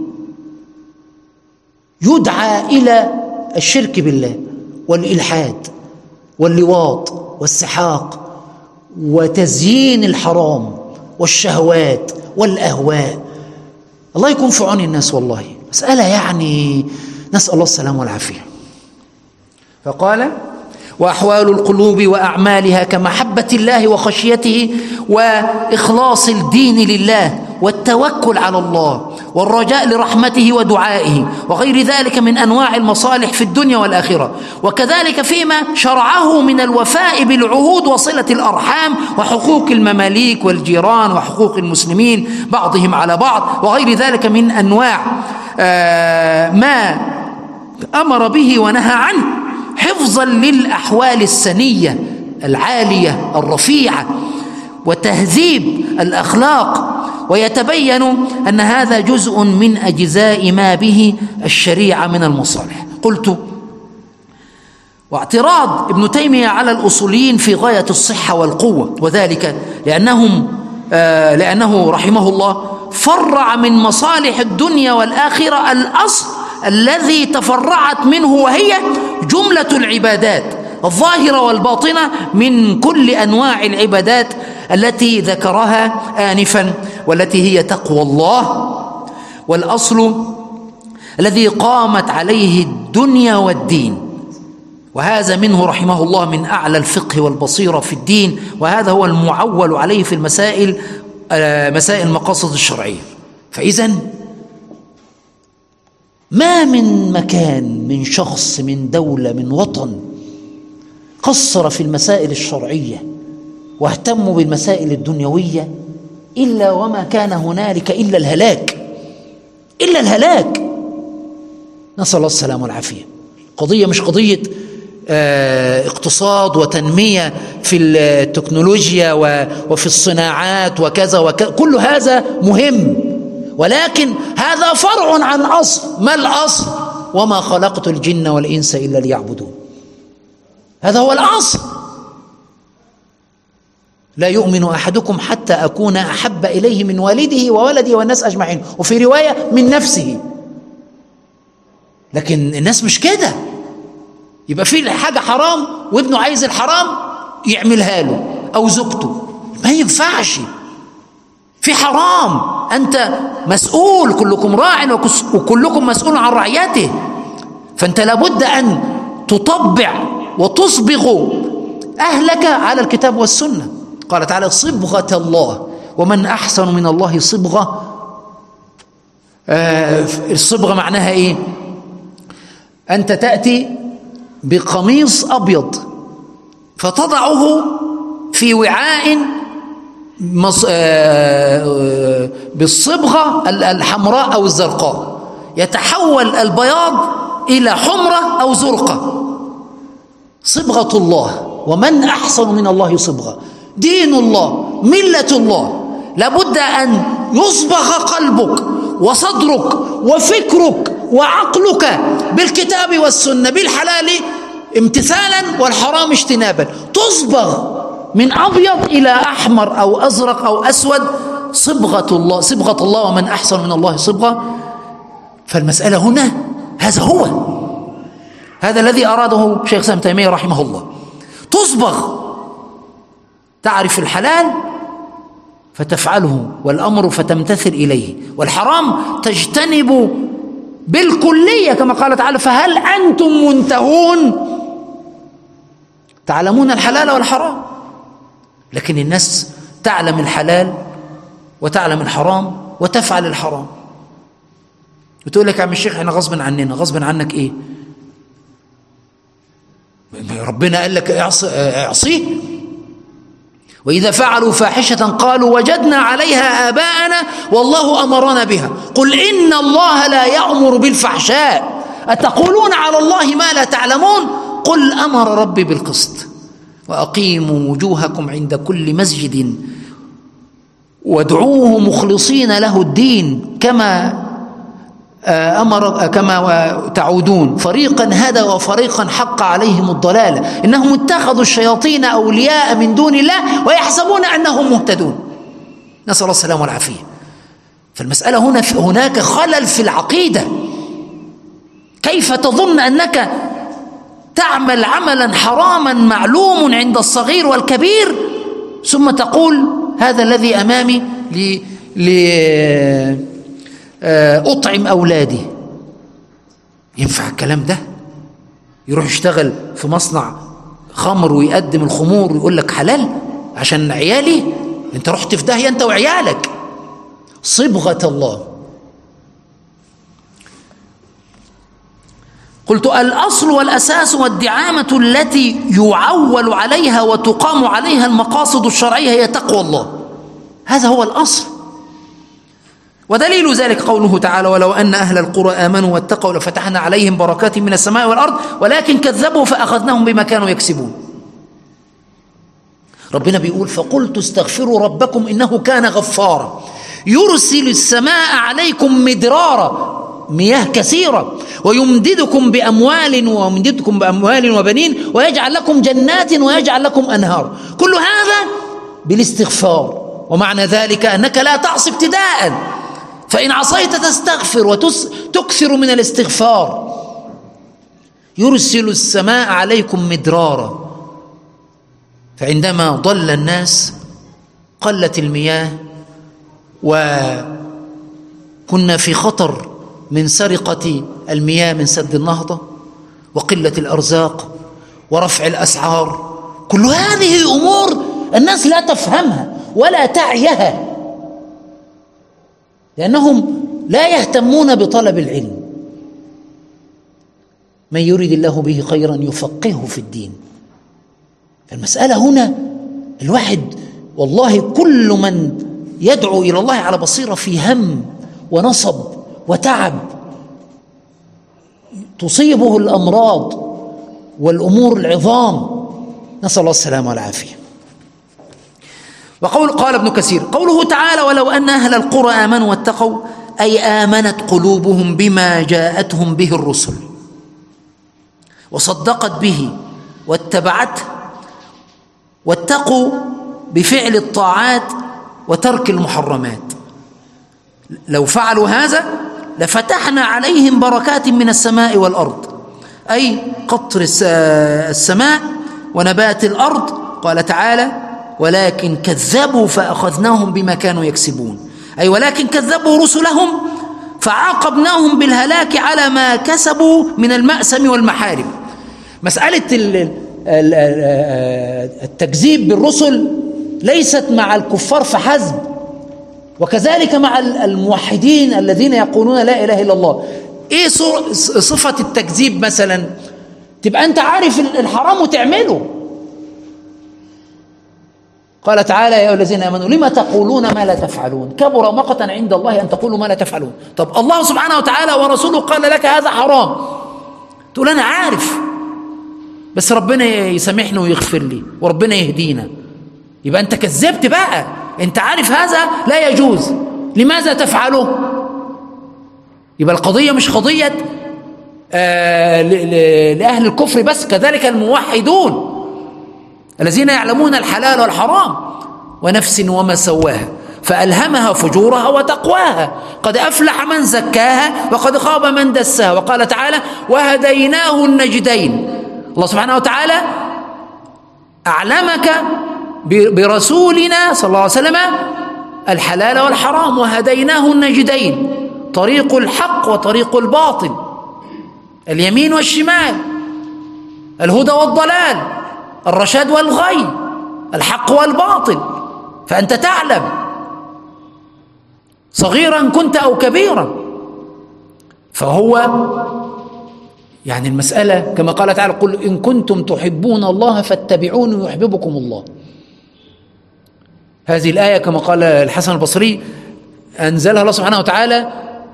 يدعى إلى الشرك بالله والإلحاد واللواط والسحاق وتزيين الحرام والشهوات والأهواء. الله يكون في عون الناس، والله مسألة يعني نسأل الله السلامة والعافية. فقال: وأحوال القلوب وأعمالها كمحبة الله وخشيته وإخلاص الدين لله والتوكل على الله والرجاء لرحمته ودعائه وغير ذلك من أنواع المصالح في الدنيا والآخرة، وكذلك فيما شرعه من الوفاء بالعهود وصلة الأرحام وحقوق المماليك والجيران وحقوق المسلمين بعضهم على بعض وغير ذلك من أنواع آه ما أمر به ونهى عنه، حفظا للأحوال السنية العالية الرفيعة وتهذيب الأخلاق. ويتبين أن هذا جزء من أجزاء ما به الشريعة من المصالح. قلت: واعتراض ابن تيمية على الأصوليين في غاية الصحة والقوة، وذلك لأنهم آه لأنه رحمه الله فرع من مصالح الدنيا والآخرة الأصل الذي تفرعت منه، وهي جملة العبادات الظاهرة والباطنة من كل أنواع العبادات التي ذكرها آنفا، والتي هي تقوى الله، والأصل الذي قامت عليه الدنيا والدين. وهذا منه رحمه الله من أعلى الفقه والبصيرة في الدين، وهذا هو المعول عليه في المسائل مسائل المقاصد الشرعية. فإذن ما من مكان من شخص من دولة من وطن قصر في المسائل الشرعية واهتموا بالمسائل الدنيوية إلا وما كان هنالك إلا الهلاك، إلا الهلاك. نسأل الله السلامة والعافية. قضية مش قضية اه اقتصاد وتنمية في التكنولوجيا وفي الصناعات وكذا وكذا، كل هذا مهم، ولكن هذا فرع عن أصل. ما الأصل؟ وما خلقت الجن والإنس إلا ليعبدون. هذا هو الأصل. لا يؤمن أحدكم حتى أكون أحب إليه من والده وولده والناس أجمعين، وفي رواية من نفسه. لكن الناس مش كده، يبقى في حاجة حرام وابنه عايز الحرام يعملها له أو زوجته، ما ينفعش. في حرام، أنت مسؤول، كلكم راع وكلكم مسؤول عن رعيته، فأنت لابد أن تطبع وتصبغ أهلك على الكتاب والسنة. قال تعالى: صبغة الله ومن أحسن من الله صبغة. آه الصبغة معناها إيه؟ أنت تأتي بقميص أبيض فتضعه في وعاء بالصبغة الحمراء أو الزرقاء، يتحول البياض إلى حمرة أو زرقة. صبغة الله ومن أحسن من الله صبغة. دين الله، ملة الله، لابد أن يصبغ قلبك وصدرك وفكرك وعقلك بالكتاب والسنة، بالحلال امتثالا والحرام اجتنابا، تصبغ من أبيض إلى أحمر أو أزرق أو أسود. صبغة الله، صبغة الله ومن أحسن من الله صبغة. فالمسألة هنا هذا هو، هذا الذي أراده شيخ الإسلام ابن تيمية رحمه الله. تصبغ، تعرف الحلال فتفعله، والأمر فتمتثل إليه، والحرام تجتنب بالكلية كما قال تعالى: فهل أنتم منتهون؟ تعلمون الحلال والحرام، لكن الناس تعلم الحلال وتعلم الحرام وتفعل الحرام. بتقول لك يا عم الشيخ احنا غصب عننا. غصب عنك ايه؟ ربنا قال لك اعصيه. وإذا فعلوا فاحشة قالوا وجدنا عليها آباءنا والله أمرنا بها قل إن الله لا يأمر بالفحشاء أتقولون على الله ما لا تعلمون قل أمر ربي بالقسط وأقيموا وجوهكم عند كل مسجد وادعوه مخلصين له الدين كما أمر كما تعودون فريقا هدى وفريقا حق عليهم الضلالة إنهم اتخذوا الشياطين أولياء من دون الله ويحسبون أنهم مهتدون. نسأل الله السلامة والعافية. فالمسألة هنا هناك خلل في العقيدة. كيف تظن أنك تعمل عملا حراما معلوم عند الصغير والكبير ثم تقول هذا الذي أمامي لأطعم أولادي؟ ينفع الكلام ده؟ يروح يشتغل في مصنع خمر ويقدم الخمور ويقول لك حلال عشان عيالي؟ انت رحت في داهية انت وعيالك. صبغة الله. قلت الأصل والأساس والدعامة التي يعول عليها وتقام عليها المقاصد الشرعية هي تقوى الله. هذا هو الأصل. ودليل ذلك قوله تعالى ولو أن أهل القرى آمنوا واتقوا لفتحنا عليهم بركات من السماء والأرض ولكن كذبوا فأخذناهم بما كانوا يكسبون. ربنا بيقول فقلت استغفروا ربكم إنه كان غفارا يرسل السماء عليكم مدرارا مياه كثيرة ويمددكم بأموال ويمددكم بأموال وبنين ويجعل لكم جنات ويجعل لكم أنهار. كل هذا بالاستغفار. ومعنى ذلك أنك لا تعصي ابتداء فإن عصيت تستغفر وتكثر من الاستغفار. يرسل السماء عليكم مدرارا فعندما ضل الناس قلت المياه وكنا في خطر من سرقة المياه من سد النهضة وقلة الأرزاق ورفع الأسعار. كل هذه أمور الناس لا تفهمها ولا تعيها لأنهم لا يهتمون بطلب العلم. من يريد الله به خيرا يفقهه في الدين. المسألة هنا الواحد والله كل من يدعو إلى الله على بصيرة في هم ونصب وتعب تصيبه الأمراض والأمور العظام نسأل الله السلامة والعافية. وقول قال ابن كثير قوله تعالى ولو أن أهل القرى آمنوا واتقوا أي آمنت قلوبهم بما جاءتهم به الرسل وصدقت به واتبعته واتقوا بفعل الطاعات وترك المحرمات. لو فعلوا هذا لفتحنا عليهم بركات من السماء والأرض أي قطر السماء ونبات الأرض. قال تعالى ولكن كذبوا فأخذناهم بما كانوا يكسبون أي ولكن كذبوا رسلهم فعاقبناهم بالهلاك على ما كسبوا من المأسم والمحارم. مسألة التكذيب بالرسل ليست مع الكفار فحسب وكذلك مع الموحدين الذين يقولون لا إله إلا الله. إيه صفة التكذيب مثلا؟ تبقى أنت عارف الحرام وتعمله. قال تعالى يا أيها الذين آمنوا لما تقولون ما لا تفعلون كبر مقتا عند الله أن تقولوا ما لا تفعلون. طب الله سبحانه وتعالى ورسوله قال لك هذا حرام تقول أنا عارف بس ربنا يسامحني ويغفر لي وربنا يهدينا. يبقى أنت كذبت بقى. أنت عارف هذا لا يجوز لماذا تفعله؟ يبقى القضية مش قضية آه لأهل الكفر بس كذلك الموحدون الذين يعلمون الحلال والحرام ونفس وما سواها فألهمها فجورها وتقواها قد أفلح من زكاها وقد خاب من دساها. وقال تعالى وهديناه النجدين. الله سبحانه وتعالى أعلمك برسولنا صلى الله عليه وسلم الحلال والحرام وهديناه النجدين طريق الحق وطريق الباطل اليمين والشمال الهدى والضلال الرشاد والغي الحق والباطل. فأنت تعلم صغيرا كنت أو كبيرا. فهو يعني المسألة كما قال تعالى قل إن كنتم تحبون الله فاتبعوني يحببكم الله. هذه الآية كما قال الحسن البصري أنزلها الله سبحانه وتعالى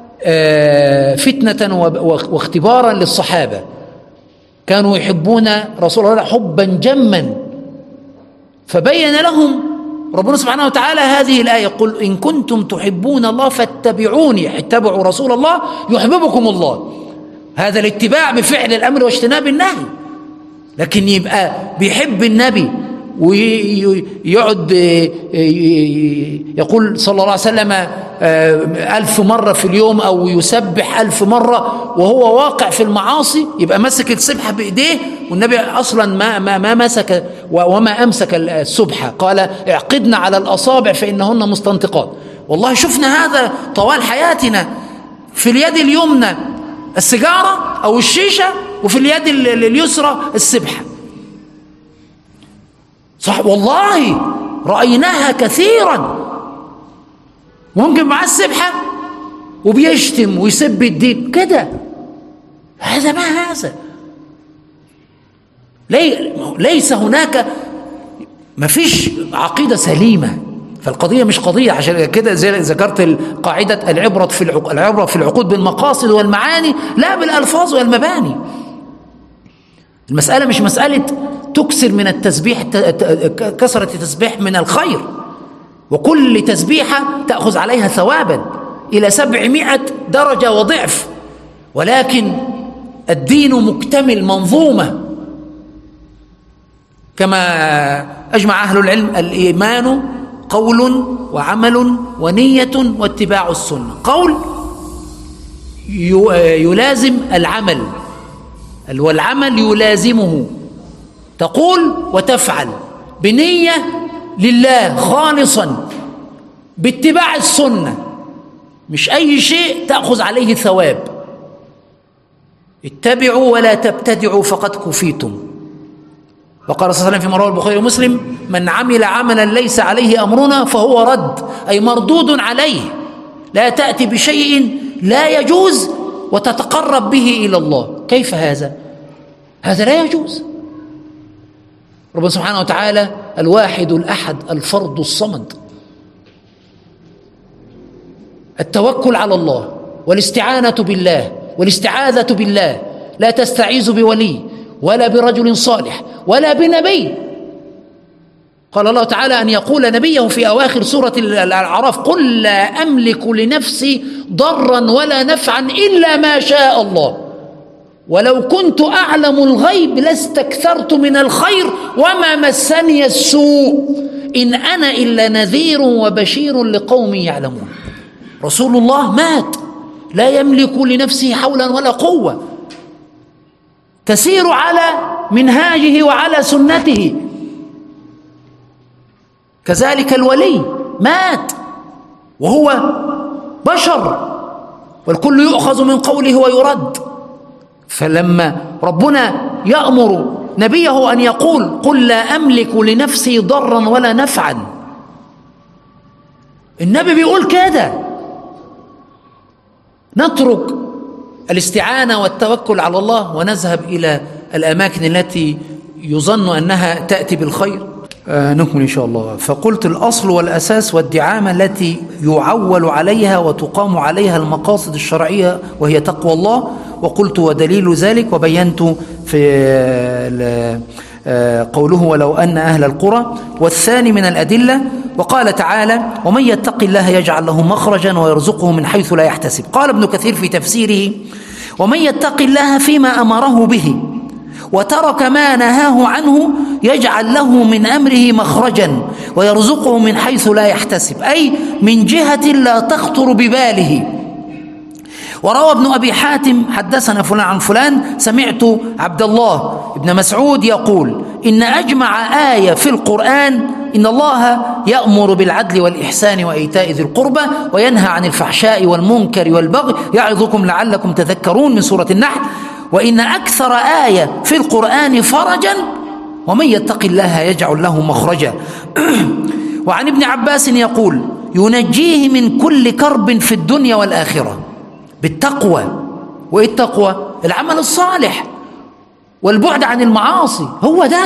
فتنة واختبارا للصحابة كانوا يحبون رسول الله حبا جما فبين لهم ربنا سبحانه وتعالى هذه الآية: قل إن كنتم تحبون الله فاتبعوني، اتبعوا رسول الله يحببكم الله. هذا الاتباع بفعل الأمر واجتناب النهي. لكن يبقى بيحب النبي ويقعد يقول صلى الله عليه وسلم ألف مرة في اليوم أو يسبح ألف مرة وهو واقع في المعاصي، يبقى مسك السبحة بإيديه، والنبي أصلا ما, ما, ما مسك وما أمسك السبحة، قال: اعقدنا على الأصابع فإنهن مستنطقات. والله شفنا هذا طوال حياتنا، في اليد اليمنى السيجارة أو الشيشة، وفي اليد اليسرى السبحة. صح والله رأيناها كثيرا. ممكن مع السبحة وبيشتم ويسب الدين كده. هذا ما هذا لي ليس هناك، ما فيش عقيدة سليمة. فالقضية مش قضية، عشان كده زي ذكرت القاعدة: العبرة في العقود العبرة في العقود بالمقاصد والمعاني لا بالألفاظ والمباني. المسألة مش مسألة تكسر من التسبيح كسرة التسبيح من الخير، وكل تسبيحة تأخذ عليها ثوابا إلى سبعمائة درجة وضعف، ولكن الدين مكتمل منظومة كما أجمع أهل العلم: الإيمان قول وعمل ونية واتباع السنة. قول يلازم العمل، والعمل يلازمه، تقول وتفعل بنية لله خالصا باتباع السنة، مش أي شيء تأخذ عليه ثواب. اتبعوا ولا تبتدعوا فقد كفيتم. وقال صلى الله عليه وسلم في رواه البخاري ومسلم: من عمل عملا ليس عليه أمرنا فهو رد، أي مردود عليه. لا تأتي بشيء لا يجوز وتتقرب به إلى الله. كيف هذا؟ هذا لا يجوز. ربنا سبحانه وتعالى الواحد الأحد الفرد الصمد. التوكل على الله والاستعانة بالله والاستعاذة بالله، لا تستعيذ بولي ولا برجل صالح ولا بنبي. قال الله تعالى أن يقول نبيه في أواخر سورة الأعراف: قل لا أملك لنفسي ضرا ولا نفعا إلا ما شاء الله ولو كنت أعلم الغيب لاستكثرت من الخير وما مسني السوء إن أنا إلا نذير وبشير لقوم يعلمون. رسول الله مات لا يملك لنفسه حولا ولا قوة، تسير على منهاجه وعلى سنته. كذلك الولي مات وهو بشر، والكل يؤخذ من قوله ويرد. فلما ربنا يأمر نبيه أن يقول: قل لا أملك لنفسي ضرا ولا نفعا، النبي بيقول كده. نترك الاستعانة والتوكل على الله ونذهب إلى الأماكن التي يظن أنها تأتي بالخير. آه نكمل إن شاء الله. فقلت: الأصل والأساس والدعامة التي يعول عليها وتقام عليها المقاصد الشرعية وهي تقوى الله. وقلت: ودليل ذلك، وبينت في قوله: ولو أن أهل القرى. والثاني من الأدلة: وقال تعالى: ومن يتق الله يجعل له مخرجا ويرزقه من حيث لا يحتسب. قال ابن كثير في تفسيره: ومن يتق الله فيما أمره به وترك ما نهاه عنه يجعل له من أمره مخرجا ويرزقه من حيث لا يحتسب، أي من جهة لا تخطر بباله. وروى ابن أبي حاتم: حدثنا فلان عن فلان سمعت عبد الله بن مسعود يقول: إن أجمع آية في القرآن إن الله يأمر بالعدل والإحسان وإيتاء ذي القربى وينهى عن الفحشاء والمنكر والبغي يعظكم لعلكم تذكرون، من سورة النحل. وإن أكثر آية في القرآن فرجا ومن يتق الله يجعل له مخرجا. وعن ابن عباس يقول: ينجيه من كل كرب في الدنيا والآخرة بالتقوى. وإيه التقوى؟ العمل الصالح والبعد عن المعاصي، هو ده.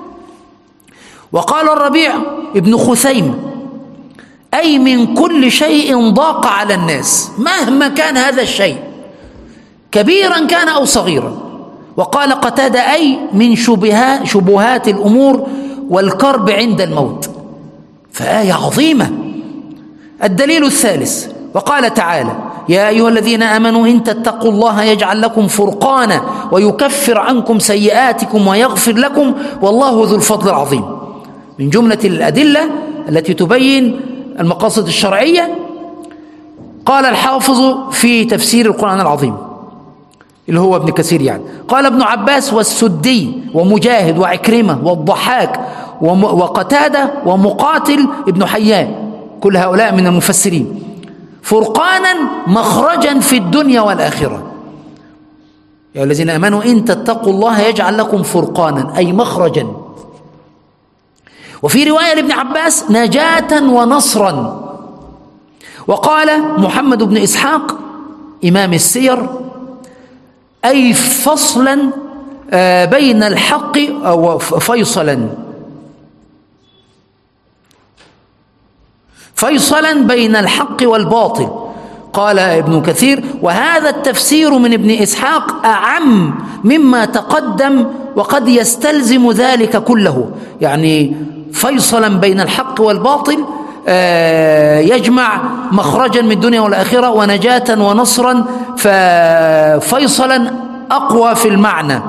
وقال الربيع ابن خثيم: أي من كل شيء ضاق على الناس مهما كان هذا الشيء، كبيرا كان أو صغيرا. وقال قتادة: أي من شبهات, شبهات الأمور والكرب عند الموت. فآية عظيمة. الدليل الثالث، وقال تعالى: يا أيها الذين آمنوا إن تتقوا الله يجعل لكم فرقانا ويكفر عنكم سيئاتكم ويغفر لكم والله ذو الفضل العظيم. من جملة الأدلة التي تبين المقاصد الشرعية قال الحافظ في تفسير القرآن العظيم اللي هو ابن كثير يعني، قال ابن عباس والسدي ومجاهد وعكرمة والضحاك وقتادة ومقاتل ابن حيان، كل هؤلاء من المفسرين: فرقانا مخرجا في الدنيا والآخرة. يا الذين آمنوا إن تتقوا الله يجعل لكم فرقانا، أي مخرجا. وفي رواية لابن عباس: نجاة ونصرا. وقال محمد بن إسحاق إمام السير: أي فصلا بين الحق أو فيصلا فيصلا بين الحق والباطل. قال ابن كثير: وهذا التفسير من ابن إسحاق أعم مما تقدم وقد يستلزم ذلك كله. يعني فيصلا بين الحق والباطل يجمع مخرجا من الدنيا والآخرة، ونجاة ونصرا، ففيصلا أقوى في المعنى.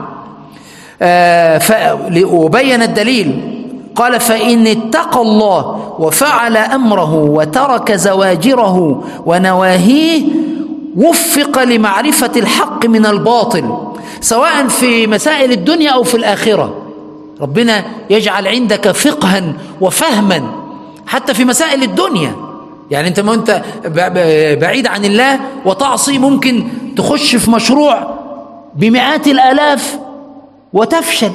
وبين الدليل قال: فإن اتقى الله وفعل أمره وترك زواجره ونواهيه وفق لمعرفة الحق من الباطل، سواء في مسائل الدنيا أو في الآخرة. ربنا يجعل عندك فقها وفهما حتى في مسائل الدنيا. يعني أنت ما أنت بعيد عن الله وتعصي، ممكن تخش في مشروع بمئات الآلاف وتفشل.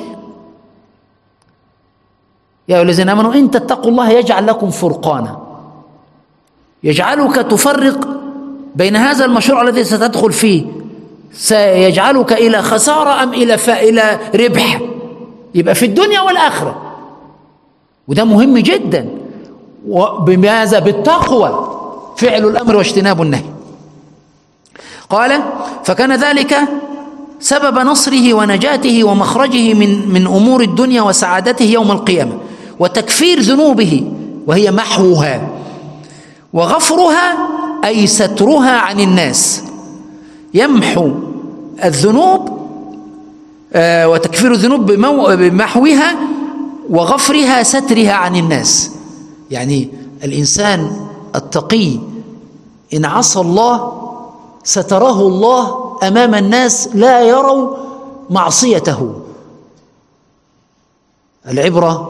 يا أيها الذين آمنوا إن تتقوا الله يجعل لكم فرقانا، يجعلك تفرق بين هذا المشروع الذي ستدخل فيه، سيجعلك إلى خسارة أم إلى إلى ربح، يبقى في الدنيا والآخرة. وده مهم جدا. وبماذا؟ بالتقوى، فعل الأمر واجتناب النهي. قال: فكان ذلك سبب نصره ونجاته ومخرجه من من أمور الدنيا وسعادته يوم القيامة، وتكفير ذنوبه وهي محوها، وغفرها أي سترها عن الناس. يمحو الذنوب آه وتكفير الذنوب بمحوها وغفرها سترها عن الناس. يعني الإنسان التقي إن عصى الله ستره الله أمام الناس لا يروا معصيته. العبرة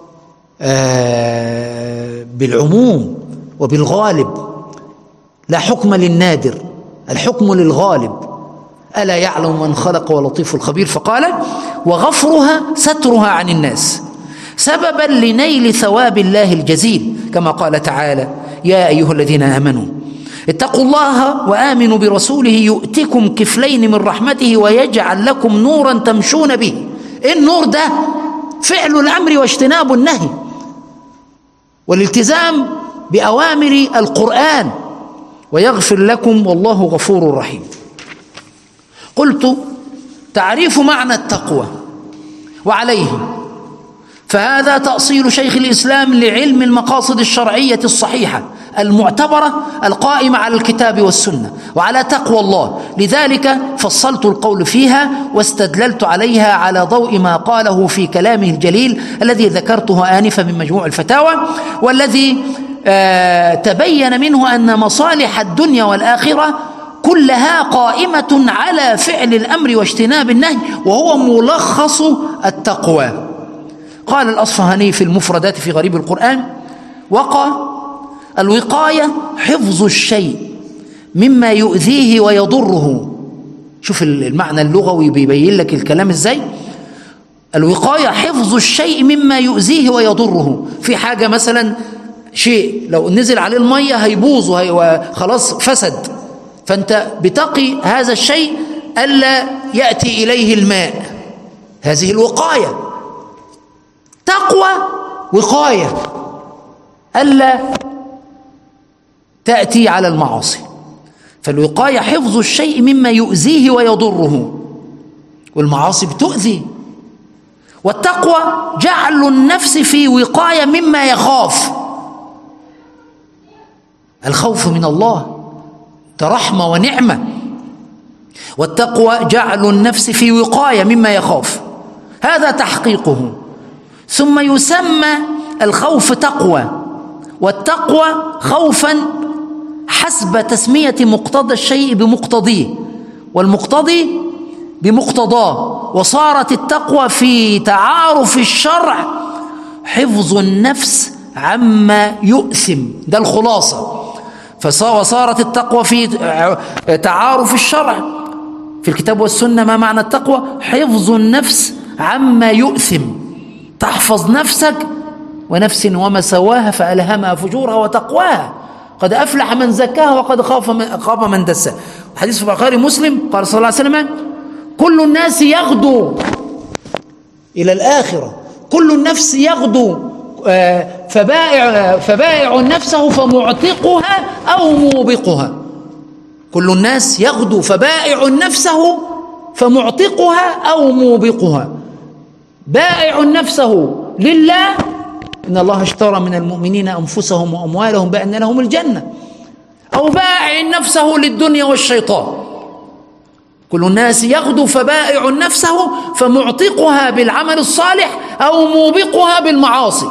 آه بالعموم وبالغالب، لا حكم للنادر، الحكم للغالب. ألا يعلم من خلق ولطيف الخبير. فقال: وغفرها سترها عن الناس سببا لنيل ثواب الله الجزيل، كما قال تعالى: يا أيها الذين آمنوا اتقوا الله وآمنوا برسوله يؤتكم كفلين من رحمته ويجعل لكم نورا تمشون به. النور ده فعل الأمر واجتناب النهي والالتزام بأوامر القرآن، ويغفر لكم والله غفور رحيم. قلت: تعريف معنى التقوى وعليه، فهذا تأصيل شيخ الإسلام لعلم المقاصد الشرعية الصحيحة المعتبرة القائمة على الكتاب والسنة وعلى تقوى الله. لذلك فصلت القول فيها واستدللت عليها على ضوء ما قاله في كلامه الجليل الذي ذكرته آنفا من مجموع الفتاوى، والذي آه تبين منه أن مصالح الدنيا والآخرة كلها قائمة على فعل الأمر واجتناب النهي، وهو ملخص التقوى. قال الأصفهاني في المفردات في غريب القرآن: وقى الوقاية حفظ الشيء مما يؤذيه ويضره. شوف المعنى اللغوي بيبين لك الكلام ازاي. الوقاية حفظ الشيء مما يؤذيه ويضره. في حاجة مثلا شيء لو نزل عليه المية هيبوظ وخلاص فسد، فأنت بتقي هذا الشيء ألا يأتي إليه الماء، هذه الوقاية. تقوى وقاية ألا تأتي على المعاصي. فالوقاية حفظ الشيء مما يؤذيه ويضره، والمعاصي بتؤذي. والتقوى جعل النفس في وقاية مما يخاف، الخوف من الله ده رحمة ونعمة. والتقوى جعل النفس في وقاية مما يخاف، هذا تحقيقه. ثم يسمى الخوف تقوى، والتقوى خوفا حسب تسمية مقتضى الشيء بمقتضيه، والمقتضي بمقتضاه. وصارت التقوى في تعارف الشرع حفظ النفس عما يؤثم، ده الخلاصة. وصارت التقوى في تعارف الشرع في الكتاب والسنة. ما معنى التقوى؟ حفظ النفس عما يؤثم، تحفظ نفسك. ونفس وما سواها فألهمها فجورها وتقواها، قد أفلح من زكاها وقد خاب من دساها. حديث في البخاري مسلم قال صلى الله عليه وسلم: كل الناس يغدو إلى الآخرة، كل النفس يغدو فبائع, فبائع نفسه فمعتقها أو موبقها. كل الناس يغدو فبائع نفسه فمعتقها أو موبقها. بائع نفسه لله، إن الله اشترى من المؤمنين أنفسهم وأموالهم بأن لهم الجنة. أو بائع نفسه للدنيا والشيطان. كل الناس يغدو فبائع نفسه فمعتقها بالعمل الصالح أو موبقها بالمعاصي.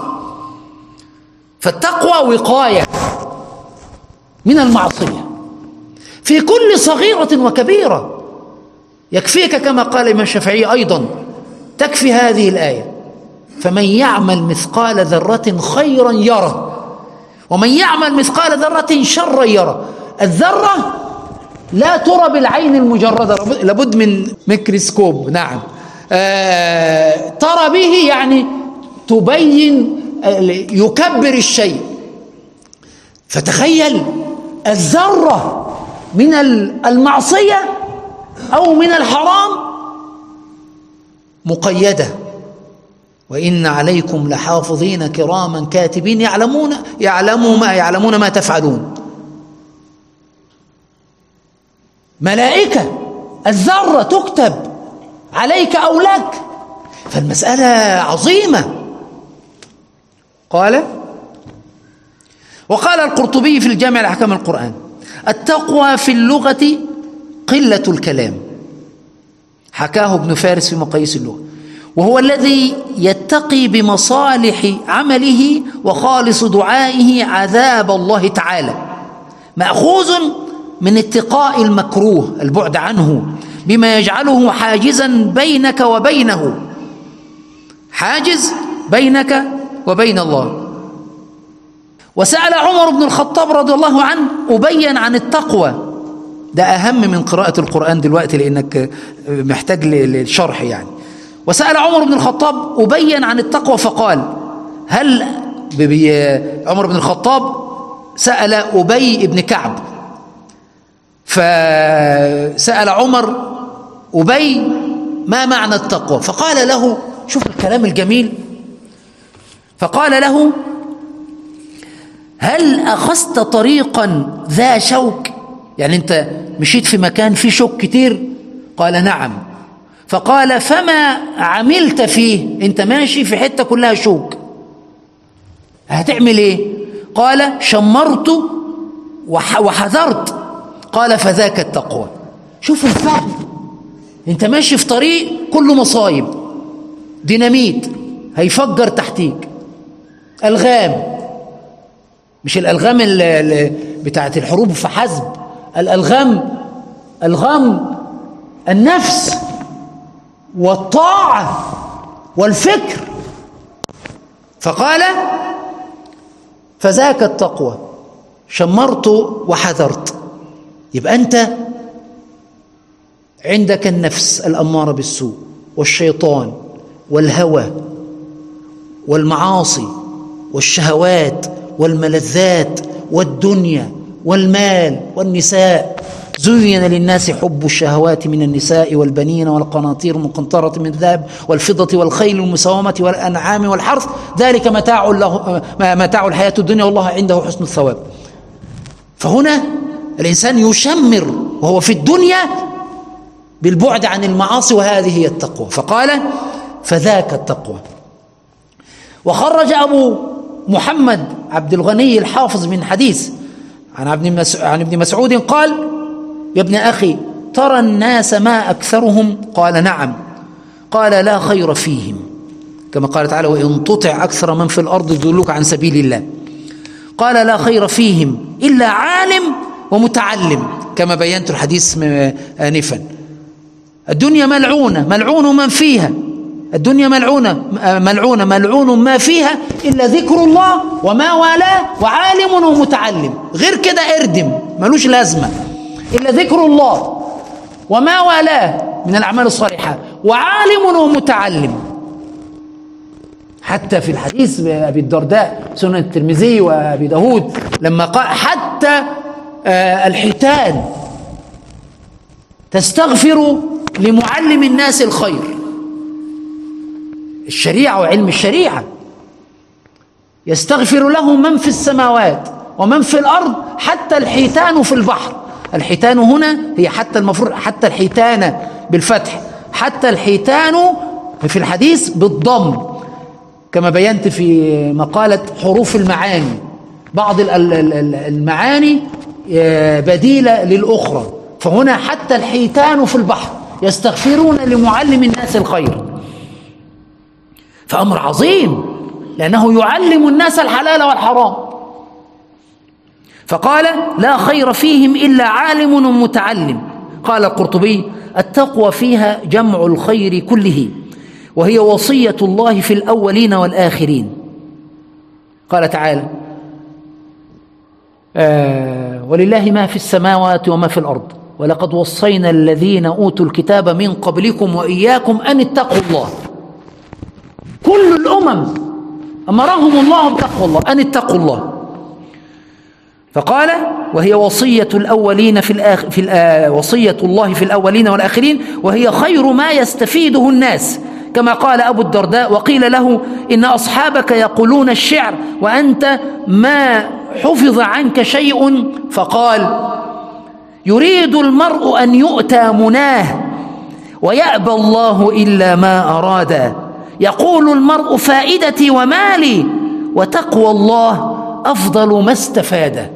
فالتقوى وقاية من المعصية في كل صغيرة وكبيرة. يكفيك كما قال الإمام الشافعي أيضا، تكفي هذه الآية: فمن يعمل مثقال ذرة خيرا يره، ومن يعمل مثقال ذرة شرا يره. الذرة لا ترى بالعين المجردة، لابد من ميكروسكوب. نعم. آه ترى به يعني تبين، يكبر الشيء. فتخيل الذرة من المعصية أو من الحرام مقيدة: وإن عليكم لحافظين كراما كاتبين يعلمون يعلمون ما يعلمون ما تفعلون. ملائكة الذرة تكتب عليك أو لك، فالمسألة عظيمة. قال وقال القرطبي في الجامع لأحكام القرآن: التقوى في اللغة قلة الكلام، حكاه ابن فارس في مقاييس اللغة، وهو الذي يتقي بمصالح عمله وخالص دعائه عذاب الله تعالى، مأخوذ من اتقاء المكروه، البعد عنه، بما يجعله حاجزا بينك وبينه، حاجز بينك وبين الله. وسأل عمر بن الخطاب رضي الله عنه أبين عن التقوى، ده أهم من قراءة القرآن دلوقتي لأنك محتاج للشرح يعني. وسأل عمر بن الخطاب أبين عن التقوى فقال: هل عمر بن الخطاب سأل أبي بن كعب، فسأل عمر أبي ما معنى التقوى، فقال له، شوف الكلام الجميل، فقال له: هل أخذت طريقا ذا شوك؟ يعني أنت مشيت في مكان فيه شوك كتير؟ قال: نعم. فقال: فما عملت فيه؟ أنت ماشي في حتة كلها شوك، هتعمل إيه؟ قال: شمرت وحذرت. قال: فذاك التقوى. شوف الفهم، أنت ماشي في طريق كله مصايب، ديناميت هيفجر تحتيك، ألغام، مش الألغام بتاعت الحروب فحسب، الألغام ألغام النفس والطاعة والفكر. فقال: فذاك التقوى، شمرت وحذرت. يبقى أنت عندك النفس الأمارة بالسوء والشيطان والهوى والمعاصي والشهوات والملذات والدنيا والمال والنساء. زين للناس حب الشهوات من النساء والبنين والقناطير المقنطرة من الذهب والفضة والخيل المسومة والأنعام والحرث، ذلك متاع الله متاع الحياة الدنيا والله عنده حسن الثواب. فهنا الإنسان يشمر وهو في الدنيا بالبعد عن المعاصي، وهذه هي التقوى. فقال: فذاك التقوى. وخرج أبو محمد عبد الغني الحافظ من حديث عن ابن مسعود قال: يا ابن أخي، ترى الناس ما أكثرهم؟ قال: نعم. قال: لا خير فيهم، كما قال تعالى: وإن تطع أكثر من في الأرض يضلوك عن سبيل الله. قال: لا خير فيهم إلا عالم ومتعلم، كما بينت الحديث آنفا. الدنيا ملعونة، ملعون من فيها. الدنيا ملعونة ملعونة ملعون ما فيها إلا ذكر الله وما والاه وعالم ومتعلم. غير كده اردم، ملوش لازمة. إلا ذكر الله وما والاه من الأعمال الصالحة وعالم ومتعلم. حتى في الحديث أبي الدرداء سنن الترمذي وأبي داود لما قال: حتى الحيتان تستغفر لمعلم الناس الخير. الشريعة وعلم الشريعة يستغفر له من في السماوات ومن في الأرض، حتى الحيتان في البحر. الحيتان هنا هي حتى المفروض حتى الحيتان بالفتح، حتى الحيتان في الحديث بالضم، كما بينت في مقالة حروف المعاني. بعض المعاني بديلة للأخرى، فهنا حتى الحيتان في البحر يستغفرون لمعلم الناس الخير. فأمر عظيم، لأنه يعلم الناس الحلال والحرام. فقال: لا خير فيهم إلا عالم ومتعلم. قال القرطبي: التقوى فيها جمع الخير كله، وهي وصية الله في الأولين والآخرين. قال تعالى: آه ولله ما في السماوات وما في الأرض ولقد وصينا الذين أوتوا الكتاب من قبلكم وإياكم أن اتقوا الله. كل الأمم أمرهم الله بتقوى الله، أن اتقوا الله. فقال: وهي وصية الأولين في الآخ... في الآ... وصية الله في الأولين والآخرين، وهي خير ما يستفيده الناس، كما قال أبو الدرداء: وقيل له: إن أصحابك يقولون الشعر وأنت ما حفظ عنك شيء. فقال: يريد المرء أن يؤتى مناه ويأبى الله إلا ما أراد. يقول المرء: فائدتي ومالي، وتقوى الله أفضل ما استفاد.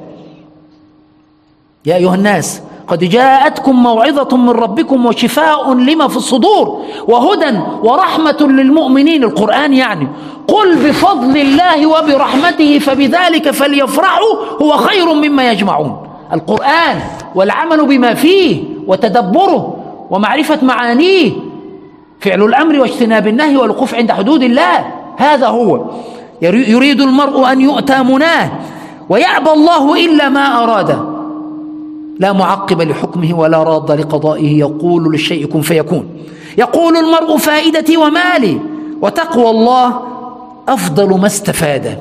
يا أيها الناس، قد جاءتكم موعظة من ربكم وشفاء لما في الصدور وهدى ورحمة للمؤمنين. القرآن يعني: قل بفضل الله وبرحمته فبذلك فليفرحوا هو خير مما يجمعون. القرآن والعمل بما فيه وتدبره ومعرفة معانيه، فعل الأمر واجتناب النهي والوقوف عند حدود الله، هذا هو. يريد المرء أن يؤتى مناه ويأبى الله إلا ما أراد. لا معقب لحكمه ولا راد لقضائه، يقول للشيء كن فيكون. يقول المرء: فائدتي ومالي، وتقوى الله أفضل ما استفاد.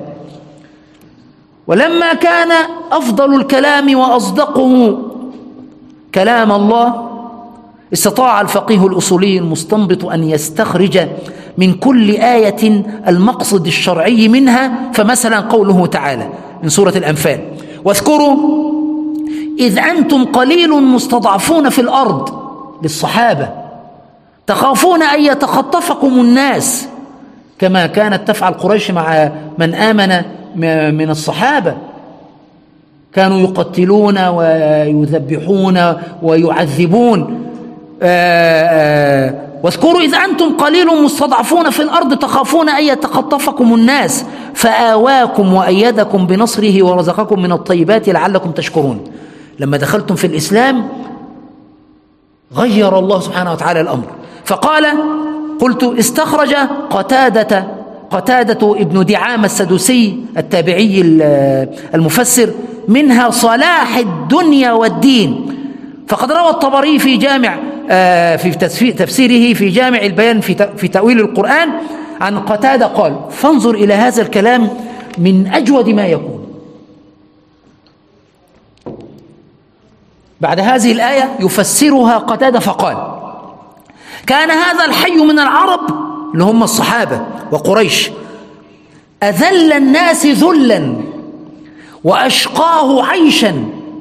ولما كان أفضل الكلام وأصدقه كلام الله، استطاع الفقيه الأصولي المستنبط أن يستخرج من كل آية المقصد الشرعي منها. فمثلا قوله تعالى من سورة الأنفال: واذكروا إذ أنتم قليل مستضعفون في الأرض، للصحابة، تخافون أن يتخطفكم الناس، كما كانت تفعل قريش مع من آمن من الصحابة. كانوا يقتلون ويذبحون ويعذبون. واذكروا إذ أنتم قليل مستضعفون في الأرض تخافون أن يتخطفكم الناس فآواكم وأيدكم بنصره ورزقكم من الطيبات لعلكم تشكرون. لما دخلتم في الإسلام غير الله سبحانه وتعالى الأمر. فقال: قلت استخرج قتادة قتادة ابن دعامة السدوسي التابعي المفسر منها صلاح الدنيا والدين. فقد روى الطبري في جامع في تفسيره في جامع البيان في تأويل القرآن عن قتادة قال: فانظر إلى هذا الكلام من أجود ما يكون. بعد هذه الآية يفسرها قتادة فقال: كان هذا الحي من العرب اللي هم الصحابة وقريش أذل الناس ذلا وأشقاه عيشا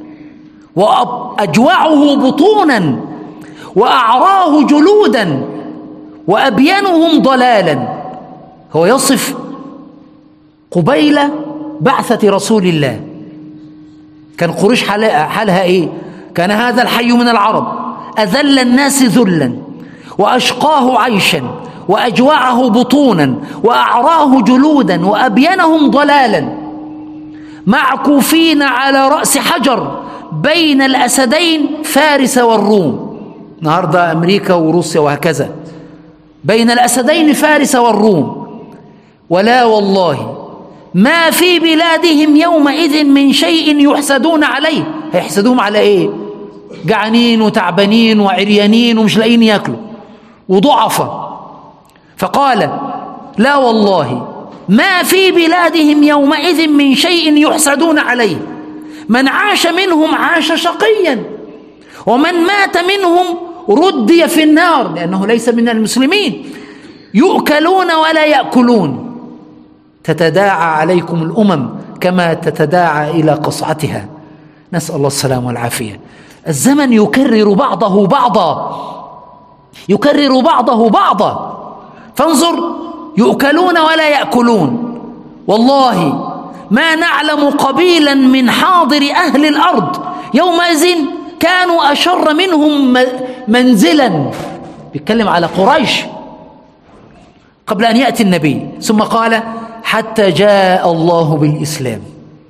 وأجوعه بطونا وأعراه جلودا وأبينهم ضلالا. هو يصف قبيل بعثة رسول الله كان قريش حالها إيه؟ كان هذا الحي من العرب أذل الناس ذلا وأشقاه عيشا وأجوعه بطونا وأعراه جلودا وأبينهم ضلالا، معكوفين على رأس حجر بين الأسدين فارس والروم. النهارده أمريكا وروسيا وهكذا، بين الأسدين فارس والروم. ولا والله ما في بلادهم يومئذ من شيء يحسدون عليه. هيحسدوهم على إيه؟ جعانين وتعبانين وعريانين ومش لاقيين ياكلوا وضعفا. فقال لا والله ما في بلادهم يومئذ من شيء يحسدون عليه، من عاش منهم عاش شقيا، ومن مات منهم ردي في النار لأنه ليس من المسلمين، يؤكلون ولا يأكلون، تتداعى عليكم الأمم كما تتداعى إلى قصعتها. نسأل الله السلامة والعافية. الزمن يكرر بعضه بعضا، يكرر بعضه بعضا. فانظر، يؤكلون ولا يأكلون. والله ما نعلم قبيلا من حاضر أهل الأرض يومئذ كانوا أشر منهم منزلا. بيتكلم على قريش قبل أن يأتي النبي. ثم قال حتى جاء الله بالإسلام.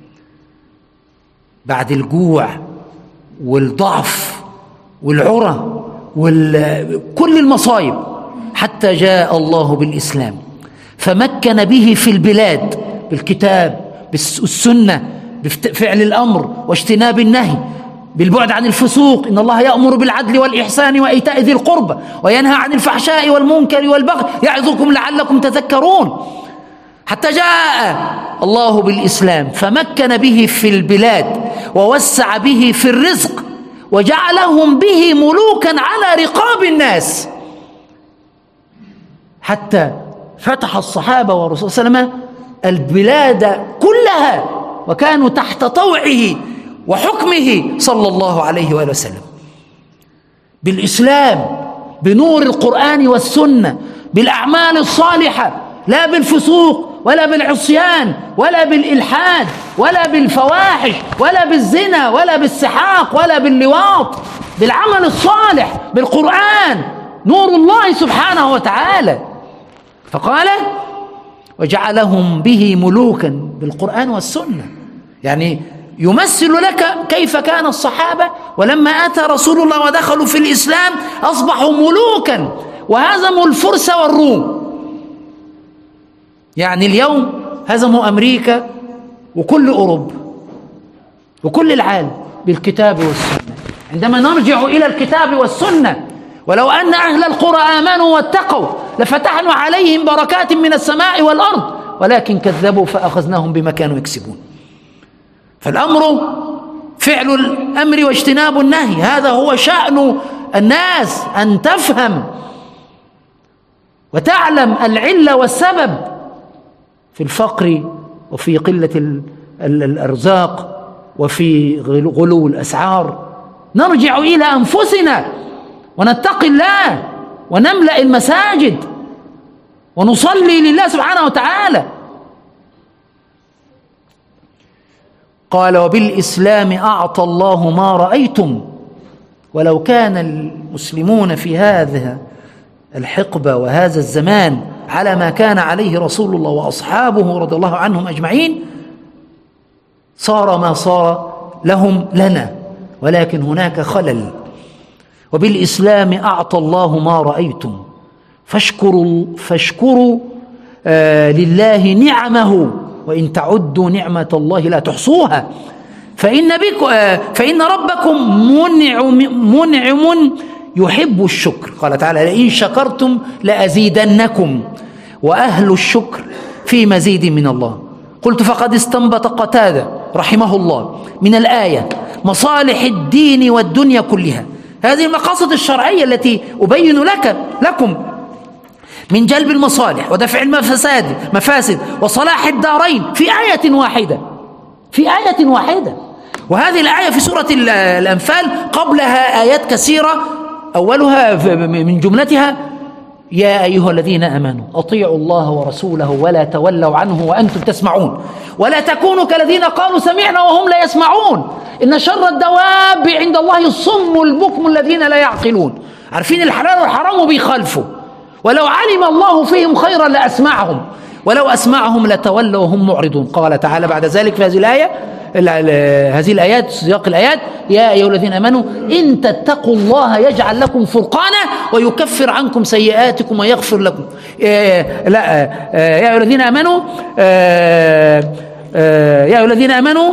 بعد الجوع والضعف والعرى وكل المصايب، حتى جاء الله بالإسلام فمكن به في البلاد بالكتاب بالسنة بفعل الأمر واجتناب النهي، بالبعد عن الفسوق. إن الله يأمر بالعدل والإحسان وإيتاء ذي القربى وينهى عن الفحشاء والمنكر والبغي يعظكم لعلكم تذكرون. حتى جاء الله بالإسلام فمكن به في البلاد ووسع به في الرزق وجعلهم به ملوكا على رقاب الناس، حتى فتح الصحابة والرسول صلى الله عليه وسلم البلاد كلها وكانوا تحت طوعه وحكمه صلى الله عليه وآله وسلم. بالإسلام، بنور القرآن والسنة، بالأعمال الصالحة، لا بالفسوق ولا بالعصيان ولا بالإلحاد ولا بالفواحش ولا بالزنا ولا بالسحاق ولا باللواط، بالعمل الصالح بالقرآن، نور الله سبحانه وتعالى. فقال وجعلهم به ملوكا بالقرآن والسنة، يعني يمثل لك كيف كان الصحابة ولما أتى رسول الله ودخلوا في الإسلام أصبحوا ملوكا وهزموا الفرس والروم. يعني اليوم هزموا أمريكا وكل أوروبا وكل العالم بالكتاب والسنة. عندما نرجع إلى الكتاب والسنة، ولو أن أهل القرى آمنوا واتقوا لفتحنا عليهم بركات من السماء والأرض ولكن كذبوا فأخذناهم بما كانوا يكسبون. فالأمر فعل الأمر واجتناب النهي، هذا هو شأن الناس، أن تفهم وتعلم العلة والسبب في الفقر وفي قلة الأرزاق وفي غلو الأسعار. نرجع إلى أنفسنا ونتقي الله ونملأ المساجد ونصلي لله سبحانه وتعالى. قال وبالإسلام أعطى الله ما رأيتم. ولو كان المسلمون في هذا الحقبة وهذا الزمان على ما كان عليه رسول الله وأصحابه رضي الله عنهم أجمعين صار ما صار لهم لنا، ولكن هناك خلل. وبالإسلام أعطى الله ما رأيتم فاشكروا, فاشكروا آه لله نعمه وإن تعدوا نعمة الله لا تحصوها فإن, بكم آه فإن ربكم منعم, منعم يحب الشكر. قال تعالى لئن شكرتم لأزيدنكم وأهل الشكر في مزيد من الله. قلت فقد استنبط قتادة رحمه الله من الآية مصالح الدين والدنيا كلها، هذه المقاصد الشرعية التي أبين لك لكم من جلب المصالح ودفع المفاسد مفاسد وصلاح الدارين في آية واحدة، في آية واحدة. وهذه الآية في سورة الأنفال قبلها آيات كثيرة، أولها من جملتها يا أيها الذين آمنوا أطيعوا الله ورسوله ولا تولوا عنه وأنتم تسمعون ولا تكونوا كالذين قالوا سمعنا وهم لا يسمعون إن شر الدواب عند الله الصم البكم الذين لا يعقلون. عارفين الحلال والحرام وبيخالفوا. ولو علم الله فيهم خيرا لأسمعهم ولو أسمعهم لتولوا وهم معرضون. قال تعالى بعد ذلك في هذه الآية هذه الآيات سياق الآيات يا أيها الذين آمنوا إن تتقوا الله يجعل لكم فرقانا ويكفر عنكم سيئاتكم ويغفر لكم. إيه لا يا أيها الذين آمنوا يا أيها الذين آمنوا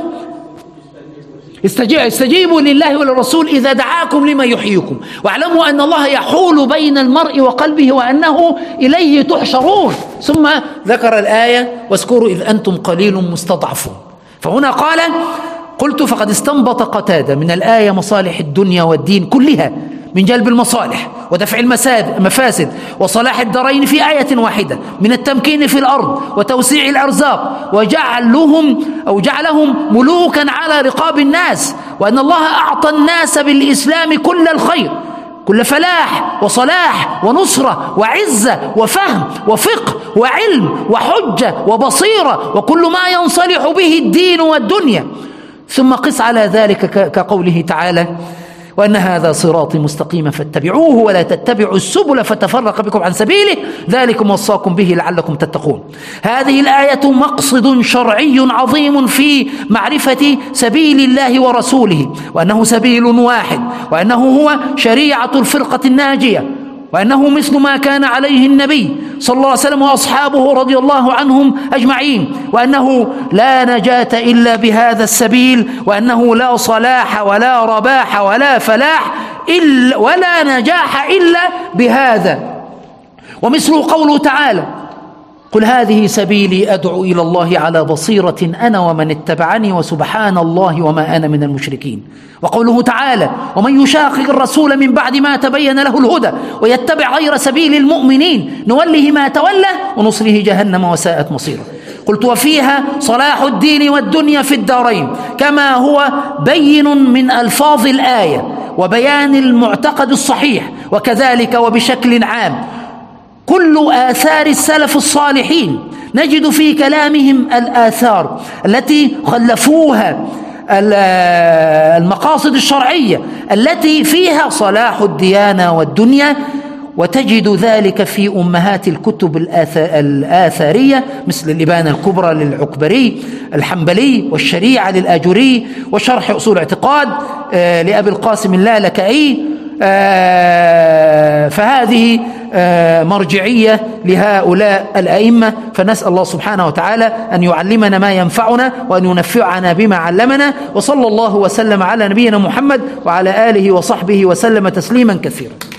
استجيبوا لله وللرسول إذا دعاكم لما يحييكم واعلموا أن الله يحول بين المرء وقلبه وأنه إليه تحشرون. ثم ذكر الآية واذكروا إذ أنتم قليل مستضعفون. فهنا قال قلت فقد استنبط قتادة من الآية مصالح الدنيا والدين كلها من جلب المصالح ودفع المفاسد وصلاح الدارين في آية واحدة من التمكين في الأرض وتوسيع الأرزاق وجعلهم أو جعلهم ملوكا على رقاب الناس وأن الله أعطى الناس بالإسلام كل الخير كل فلاح وصلاح ونصرة وعزة وفهم وفقه وعلم وحجة وبصيرة وكل ما ينصلح به الدين والدنيا. ثم قس على ذلك كقوله تعالى وأن هذا صراطي مستقيما فاتبعوه ولا تتبعوا السبل فتفرق بكم عن سبيله ذلكم وصاكم به لعلكم تتقون. هذه الآية مقصد شرعي عظيم في معرفة سبيل الله ورسوله وأنه سبيل واحد وأنه هو شريعة الفرقة الناجية وأنه مثل ما كان عليه النبي صلى الله عليه وسلم وأصحابه رضي الله عنهم أجمعين وأنه لا نجاة إلا بهذا السبيل وأنه لا صلاح ولا رباح ولا فلاح إلا ولا نجاح إلا بهذا. ومثل قوله تعالى قل هذه سبيلي أدعو إلى الله على بصيرة أنا ومن اتبعني وسبحان الله وما أنا من المشركين. وقوله تعالى ومن يشاقق الرسول من بعد ما تبين له الهدى ويتبع غير سبيل المؤمنين نوله ما تولى ونصله جهنم وساءت مصيرا. قلت وفيها صلاح الدين والدنيا في الدارين كما هو بين من ألفاظ الآية وبيان المعتقد الصحيح وكذلك وبشكل عام كل آثار السلف الصالحين نجد في كلامهم الآثار التي خلفوها المقاصد الشرعية التي فيها صلاح الديانة والدنيا وتجد ذلك في أمهات الكتب الآثارية مثل الإبانة الكبرى للعكبري الحنبلي والشريعة للآجري وشرح أصول اعتقاد لأبي القاسم اللالكائي. فهذه مرجعية لهؤلاء الأئمة. فنسأل الله سبحانه وتعالى أن يعلمنا ما ينفعنا وأن ينفعنا بما علمنا وصلى الله وسلم على نبينا محمد وعلى آله وصحبه وسلم تسليما كثيرا.